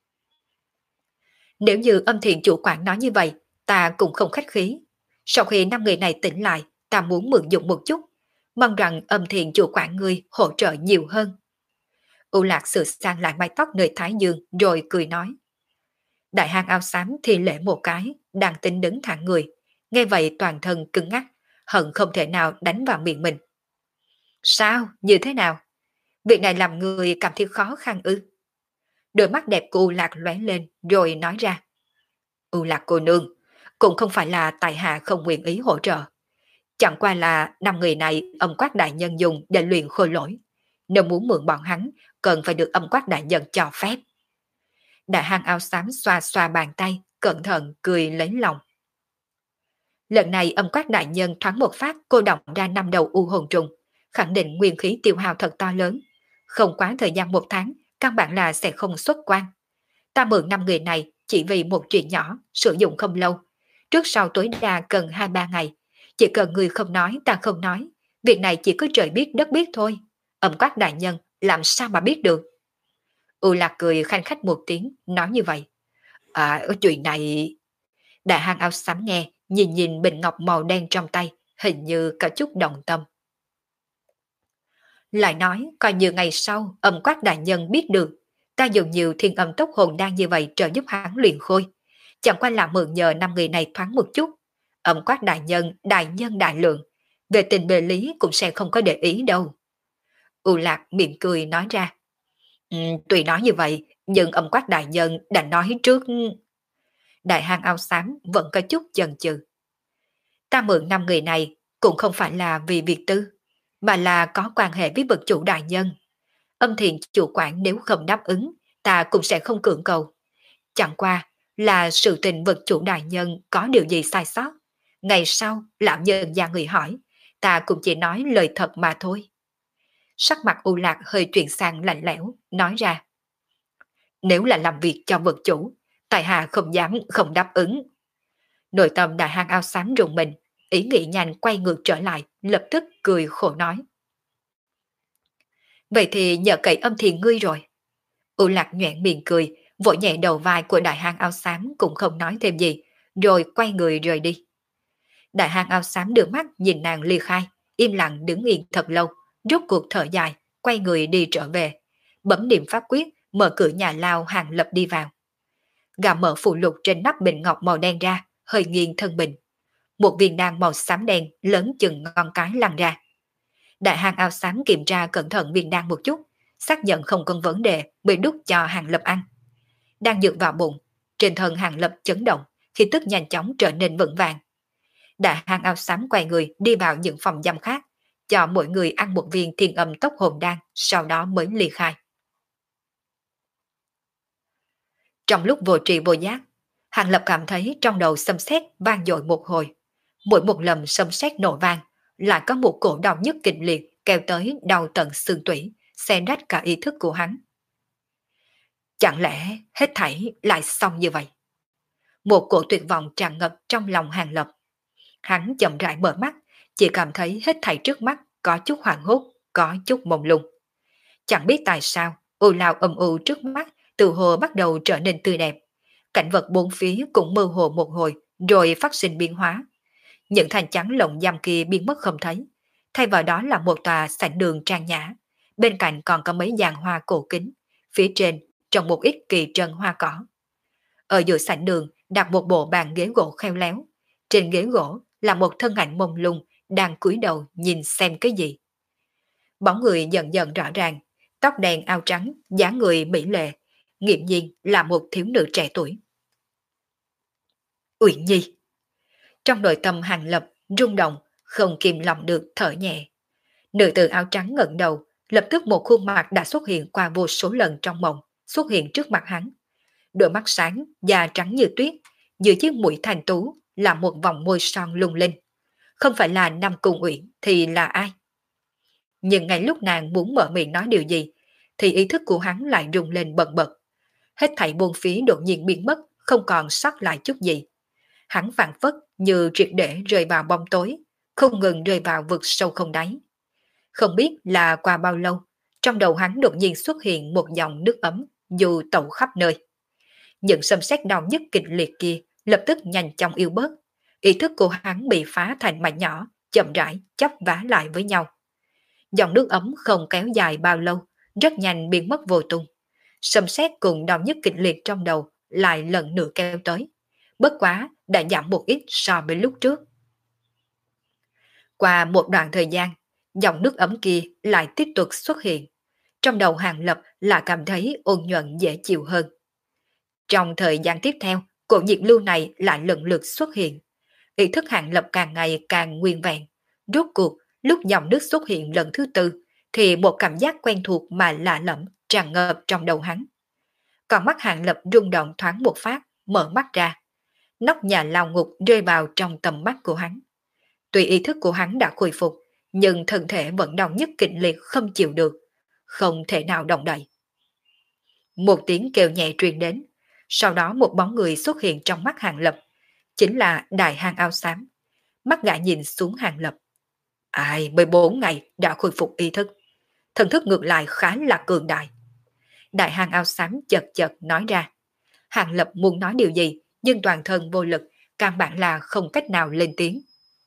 Nếu như âm thiện chủ quản nói như vậy, ta cũng không khách khí. Sau khi năm người này tỉnh lại, ta muốn mượn dụng một chút, mong rằng âm thiện chủ quản ngươi hỗ trợ nhiều hơn. U Lạc sửa sang lại mái tóc nơi thái dương rồi cười nói. Đại hang ao xám thì lễ một cái, đang tính đứng thẳng người, nghe vậy toàn thân cứng ngắc, hận không thể nào đánh vào miệng mình. Sao? Như thế nào? Việc này làm người cảm thấy khó khăn ư? Đôi mắt đẹp của U Lạc lóe lên rồi nói ra. U Lạc cô nương, cũng không phải là tại hạ không nguyện ý hỗ trợ. Chẳng qua là năm người này âm quát đại nhân dùng để luyện khôi lỗi. Nếu muốn mượn bọn hắn, cần phải được âm quát đại nhân cho phép. Đại hang ao xám xoa xoa bàn tay, cẩn thận cười lấy lòng. Lần này âm quát đại nhân thoáng một phát cô động ra năm đầu u hồn trùng, khẳng định nguyên khí tiêu hao thật to lớn. Không quá thời gian một tháng, căn bản là sẽ không xuất quan. Ta mượn năm người này chỉ vì một chuyện nhỏ, sử dụng không lâu. Trước sau tối đa cần hai ba ngày. Chỉ cần người không nói, ta không nói. Việc này chỉ có trời biết đất biết thôi. Âm quát đại nhân làm sao mà biết được? U Lạc cười khanh khách một tiếng, nói như vậy. À, chuyện này... Đại hang ao xám nghe, nhìn nhìn bình ngọc màu đen trong tay, hình như có chút đồng tâm. Lại nói, coi như ngày sau, âm quát đại nhân biết được, ta dùng nhiều thiên âm tốc hồn đan như vậy trợ giúp hắn luyện khôi. Chẳng qua là mượn nhờ năm người này thoáng một chút. Âm quát đại nhân, đại nhân đại lượng, về tình bề lý cũng sẽ không có để ý đâu. U Lạc mỉm cười nói ra. Ừ, tuy nói như vậy, nhưng âm quát đại nhân đã nói trước. Đại hang ao xám vẫn có chút chần chừ. Ta mượn năm người này cũng không phải là vì việc tư, mà là có quan hệ với bậc chủ đại nhân. Âm thiện chủ quản nếu không đáp ứng, ta cũng sẽ không cưỡng cầu. Chẳng qua là sự tình bậc chủ đại nhân có điều gì sai sót. Ngày sau, lão nhân gia người hỏi, ta cũng chỉ nói lời thật mà thôi. Sắc mặt U Lạc hơi chuyển sang lạnh lẽo, nói ra. Nếu là làm việc cho vật chủ, tại hạ không dám không đáp ứng. Nội tâm đại hang ao xám rùng mình, ý nghĩ nhanh quay ngược trở lại, lập tức cười khổ nói. Vậy thì nhờ cậy âm thiền ngươi rồi. U Lạc nhoẻn miệng cười, vỗ nhẹ đầu vai của đại hang ao xám cũng không nói thêm gì, rồi quay người rời đi. Đại hang ao xám đưa mắt nhìn nàng ly khai, im lặng đứng yên thật lâu, rốt cuộc thở dài, quay người đi trở về, bấm niệm pháp quyết, mở cửa nhà lao Hàng Lập đi vào. Gà mở phụ lục trên nắp bình ngọc màu đen ra, hơi nghiêng thân bình. Một viên đan màu xám đen lớn chừng ngón cái lăn ra. Đại hang ao xám kiểm tra cẩn thận viên đan một chút, xác nhận không có vấn đề, mới đút cho Hàng Lập ăn. đang dược vào bụng, trên thân Hàng Lập chấn động, khí tức nhanh chóng trở nên vững vàng. Đại hang áo xám quay người đi vào những phòng giam khác, cho mỗi người ăn một viên thiên âm tốc hồn đan, sau đó mới ly khai. Trong lúc vô tri vô giác, Hàng Lập cảm thấy trong đầu xâm xét vang dội một hồi. Mỗi một lần xâm xét nổ vang, lại có một cổ đau nhức kịch liệt kéo tới đau tận xương tủy, xé rách cả ý thức của hắn. Chẳng lẽ hết thảy lại xong như vậy? Một cổ tuyệt vọng tràn ngập trong lòng Hàng Lập. Hắn chậm rãi mở mắt, chỉ cảm thấy hết thảy trước mắt có chút hoảng hốt, có chút mông lung. Chẳng biết tại sao, u lao âm u trước mắt từ hồ bắt đầu trở nên tươi đẹp. Cảnh vật bốn phía cũng mơ hồ một hồi, rồi phát sinh biến hóa. Những thành trắng lồng giam kia biến mất không thấy, thay vào đó là một tòa sảnh đường trang nhã. Bên cạnh còn có mấy giàn hoa cổ kính, phía trên trồng một ít kỳ trân hoa cỏ. Ở giữa sảnh đường đặt một bộ bàn ghế gỗ khéo léo. Trên ghế gỗ là một thân ảnh mông lung đang cúi đầu nhìn xem cái gì. Bóng người dần dần rõ ràng, tóc đen áo trắng, dáng người mỹ lệ, nghiễm nhiên là một thiếu nữ trẻ tuổi. Uyển Nhi. Trong nội tâm Hàng Lập rung động, không kìm lòng được thở nhẹ. Nữ tử áo trắng ngẩng đầu, lập tức một khuôn mặt đã xuất hiện qua vô số lần trong mộng, xuất hiện trước mặt hắn. Đôi mắt sáng, da trắng như tuyết, dưới chiếc mũi thành tú là một vòng môi son lung linh. Không phải là Nam Cung Uyển thì là ai? Nhưng ngay lúc nàng muốn mở miệng nói điều gì, thì ý thức của hắn lại rung lên bần bật. Hết thảy bốn phía đột nhiên biến mất, không còn sót lại chút gì. Hắn phảng phất như triệt để rơi vào bóng tối, không ngừng rơi vào vực sâu không đáy. Không biết là qua bao lâu, trong đầu hắn đột nhiên xuất hiện một dòng nước ấm, dù tẩu khắp nơi. Những xâm xét đau nhức kịch liệt kia lập tức nhanh chóng yếu bớt. Ý thức của hắn bị phá thành mảnh nhỏ, chậm rãi chắp vá lại với nhau. Dòng nước ấm không kéo dài bao lâu, rất nhanh biến mất vô tung. Xâm xét cùng đau nhức kịch liệt trong đầu lại lần nữa kéo tới. Bất quá đã giảm một ít so với lúc trước. Qua một đoạn thời gian, dòng nước ấm kia lại tiếp tục xuất hiện. Trong đầu Hàng Lập là cảm thấy ôn nhuận dễ chịu hơn. Trong thời gian tiếp theo, cổ nhiệt lưu này lại lần lượt xuất hiện. Ý thức Hàng Lập càng ngày càng nguyên vẹn. Rốt cuộc, lúc dòng nước xuất hiện lần thứ tư, thì một cảm giác quen thuộc mà lạ lẫm tràn ngập trong đầu hắn. Còn mắt Hàng Lập rung động thoáng một phát, mở mắt ra. Nóc nhà lao ngục rơi vào trong tầm mắt của hắn. Tuy ý thức của hắn đã khôi phục, nhưng thân thể vẫn đau nhức kịch liệt không chịu được, không thể nào động đậy. Một tiếng kêu nhẹ truyền đến, sau đó một bóng người xuất hiện trong mắt Hàng Lập, chính là đại hang áo xám. Mắt gã nhìn xuống Hàng Lập. Ai, mười bốn ngày đã khôi phục ý thức, thần thức ngược lại khá là cường đại. Đại hang áo xám chật chật nói ra. Hàng Lập muốn nói điều gì, nhưng toàn thân vô lực, căn bản là không cách nào lên tiếng.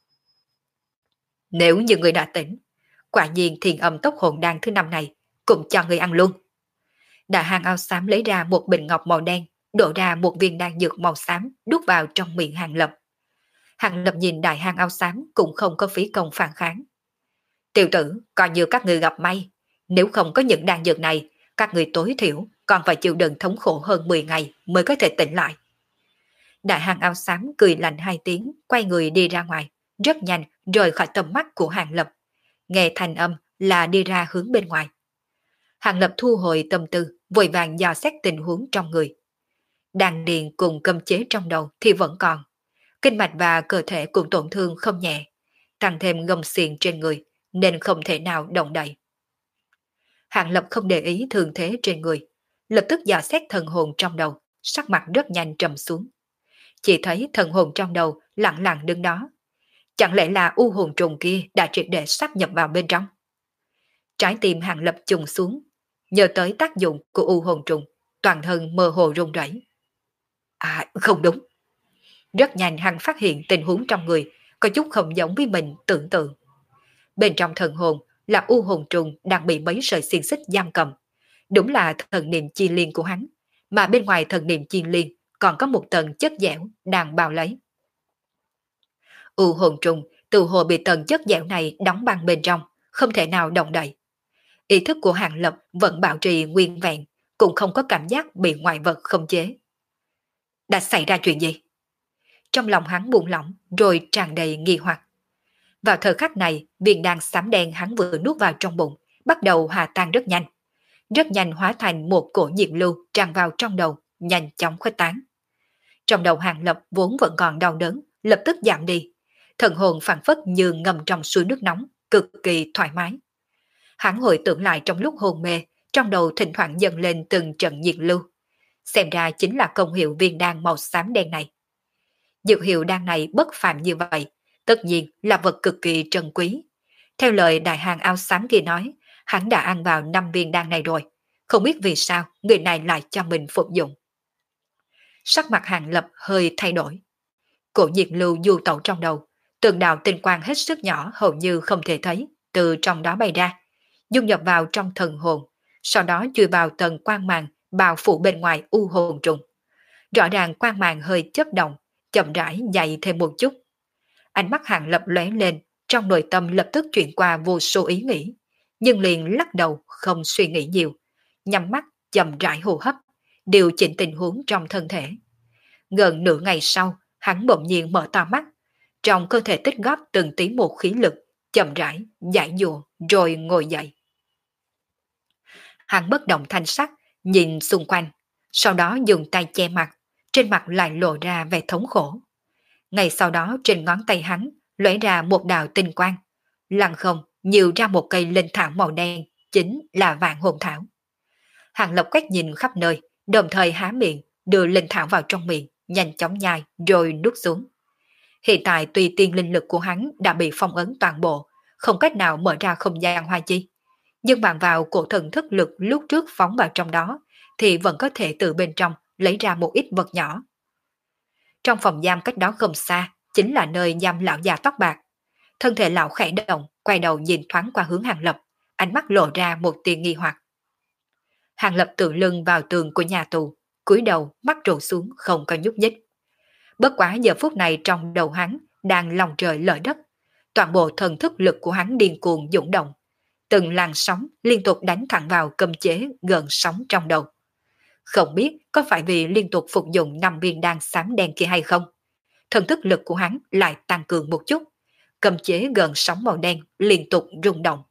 Nếu như người đã tỉnh, quả nhiên thiền âm tốc hồn đan thứ năm này cũng cho người ăn luôn. Đại hang áo xám lấy ra một bình ngọc màu đen, đổ ra một viên đan dược màu xám, đút vào trong miệng Hàng Lập. Hàng Lập nhìn đại hang áo xám cũng không có phí công phản kháng. Tiểu tử, coi như các người gặp may, nếu không có những đan dược này, các người tối thiểu còn phải chịu đựng thống khổ hơn mười ngày mới có thể tỉnh lại. Đại hang áo xám cười lạnh hai tiếng, quay người đi ra ngoài, rất nhanh rời khỏi tầm mắt của Hàng Lập. Nghe thanh âm là đi ra hướng bên ngoài. Hàng Lập thu hồi tâm tư, vội vàng dò xét tình huống trong người. Đan điền cùng cấm chế trong đầu thì vẫn còn. Kinh mạch và cơ thể cũng tổn thương không nhẹ, tăng thêm gông xiềng trên người nên không thể nào động đậy. Hàng Lập không để ý thương thế trên người, lập tức dò xét thần hồn trong đầu, sắc mặt rất nhanh trầm xuống. Chỉ thấy thần hồn trong đầu lặng lặng đứng đó. Chẳng lẽ là u hồn trùng kia đã triệt để sáp nhập vào bên trong? Trái tim Hàng Lập trùng xuống, nhớ tới tác dụng của u hồn trùng, toàn thân mơ hồ run rẩy. À, không đúng. Rất nhanh hắn phát hiện tình huống trong người có chút không giống với mình tưởng tượng. Bên trong thần hồn là u hồn trùng đang bị mấy sợi xiềng xích giam cầm. Đúng là thần niệm chi liên của hắn, mà bên ngoài thần niệm chi liên còn có một tầng chất dẻo đang bao lấy. U hồn trùng từ hồ bị tầng chất dẻo này đóng băng bên trong, không thể nào động đậy. Ý thức của Hàng Lập vẫn bảo trì nguyên vẹn, cũng không có cảm giác bị ngoại vật khống chế. Đã xảy ra chuyện gì? Trong lòng hắn buông lỏng rồi tràn đầy nghi hoặc. Vào thời khắc này, viên đan xám đen hắn vừa nuốt vào trong bụng, bắt đầu hòa tan rất nhanh. Rất nhanh hóa thành một cổ nhiệt lưu tràn vào trong đầu, nhanh chóng khuếch tán. Trong đầu Hàng Lập vốn vẫn còn đau đớn, lập tức giảm đi. Thần hồn phảng phất như ngâm trong suối nước nóng, cực kỳ thoải mái. Hắn hồi tưởng lại trong lúc hôn mê, trong đầu thỉnh thoảng dâng lên từng trận nhiệt lưu. Xem ra chính là công hiệu viên đan màu xám đen này. Dược hiệu đan này bất phàm như vậy, tất nhiên là vật cực kỳ trân quý. Theo lời đại hàng áo xám kia nói, hắn đã ăn vào năm viên đan này rồi. Không biết vì sao người này lại cho mình phục dụng. Sắc mặt Hàng Lập hơi thay đổi. Cổ nhiệt lưu du tẩu trong đầu, từng đạo tinh quang hết sức nhỏ hầu như không thể thấy, từ trong đó bay ra, dung nhập vào trong thần hồn, sau đó chui vào tầng quang màng bao phủ bên ngoài u hồn trùng. Rõ ràng quang màng hơi chớp động, chậm rãi dày thêm một chút. Ánh mắt Hàng Lập lóe lên, trong nội tâm lập tức chuyển qua vô số ý nghĩ, nhưng liền lắc đầu không suy nghĩ nhiều, nhắm mắt chậm rãi hô hấp, điều chỉnh tình huống trong thân thể. Gần nửa ngày sau, hắn bỗng nhiên mở to mắt, trong cơ thể tích góp từng tí một khí lực, chậm rãi giải dụa rồi ngồi dậy. Hắn bất động thanh sắc, nhìn xung quanh, sau đó dùng tay che mặt, trên mặt lại lộ ra vẻ thống khổ. Ngay sau đó trên ngón tay hắn lóe ra một đạo tinh quang, lặng không nhiều ra một cây linh thảo màu đen, chính là vạn hồn thảo. Hàng Lập quét nhìn khắp nơi, đồng thời há miệng, đưa linh thảo vào trong miệng, nhanh chóng nhai rồi nuốt xuống. Hiện tại tuy tiên linh lực của hắn đã bị phong ấn toàn bộ, không cách nào mở ra không gian hoa chi, nhưng bằng vào cổ thần thức lực lúc trước phóng vào trong đó, thì vẫn có thể từ bên trong lấy ra một ít vật nhỏ. Trong phòng giam cách đó không xa, chính là nơi giam lão già tóc bạc. Thân thể lão khẽ động, quay đầu nhìn thoáng qua hướng Hàng Lập, ánh mắt lộ ra một tia nghi hoặc. Hàng Lập tự lưng vào tường của nhà tù, cúi đầu, mắt trổ xuống không có nhúc nhích. Bất quá giờ phút này trong đầu hắn đang lòng trời lở đất, toàn bộ thần thức lực của hắn điên cuồng dũng động, từng làn sóng liên tục đánh thẳng vào cấm chế gần sóng trong đầu. Không biết có phải vì liên tục phục dụng năm viên đan xám đen kia hay không, thần thức lực của hắn lại tăng cường một chút, cấm chế gần sóng màu đen liên tục rung động.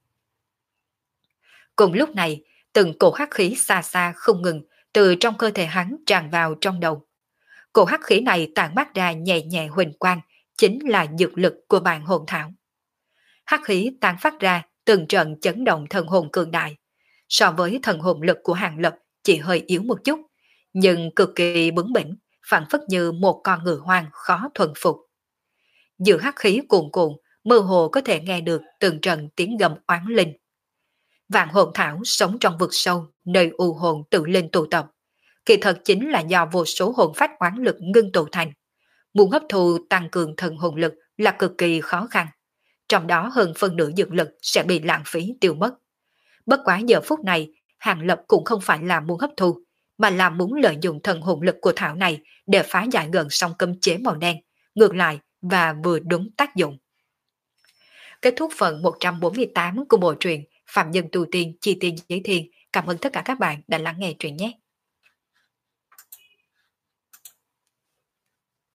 Cùng lúc này, từng cổ hắc khí xa xa không ngừng từ trong cơ thể hắn tràn vào trong đầu. Cổ hắc khí này tản mát ra nhẹ nhẹ huỳnh quang, chính là dược lực của vạn hồn thảo. Hắc khí tản phát ra từng trận chấn động thần hồn cường đại, so với thần hồn lực của Hàng Lập chỉ hơi yếu một chút, nhưng cực kỳ bướng bỉnh, phản phất như một con ngựa hoang khó thuần phục. Giữa hắc khí cuồn cuộn, mơ hồ có thể nghe được từng trận tiếng gầm oán linh. Vạn hồn thảo sống trong vực sâu, nơi u hồn tự linh tụ tập, kỳ thật chính là do vô số hồn phách oán lực ngưng tụ thành. Muốn hấp thu tăng cường thần hồn lực là cực kỳ khó khăn, trong đó hơn phân nửa dược lực sẽ bị lãng phí tiêu mất. Bất quá giờ phút này, Hàng Lập cũng không phải là muốn hấp thu, mà là muốn lợi dụng thần hồn lực của thảo này để phá giải gần song cấm chế màu đen, ngược lại và vừa đúng tác dụng. Kết thúc phần một trăm bốn mươi tám của bộ truyện Phạm Nhân Tu Tiên Chi Tiên Giới Thiên. Cảm ơn tất cả các bạn đã lắng nghe truyện nhé.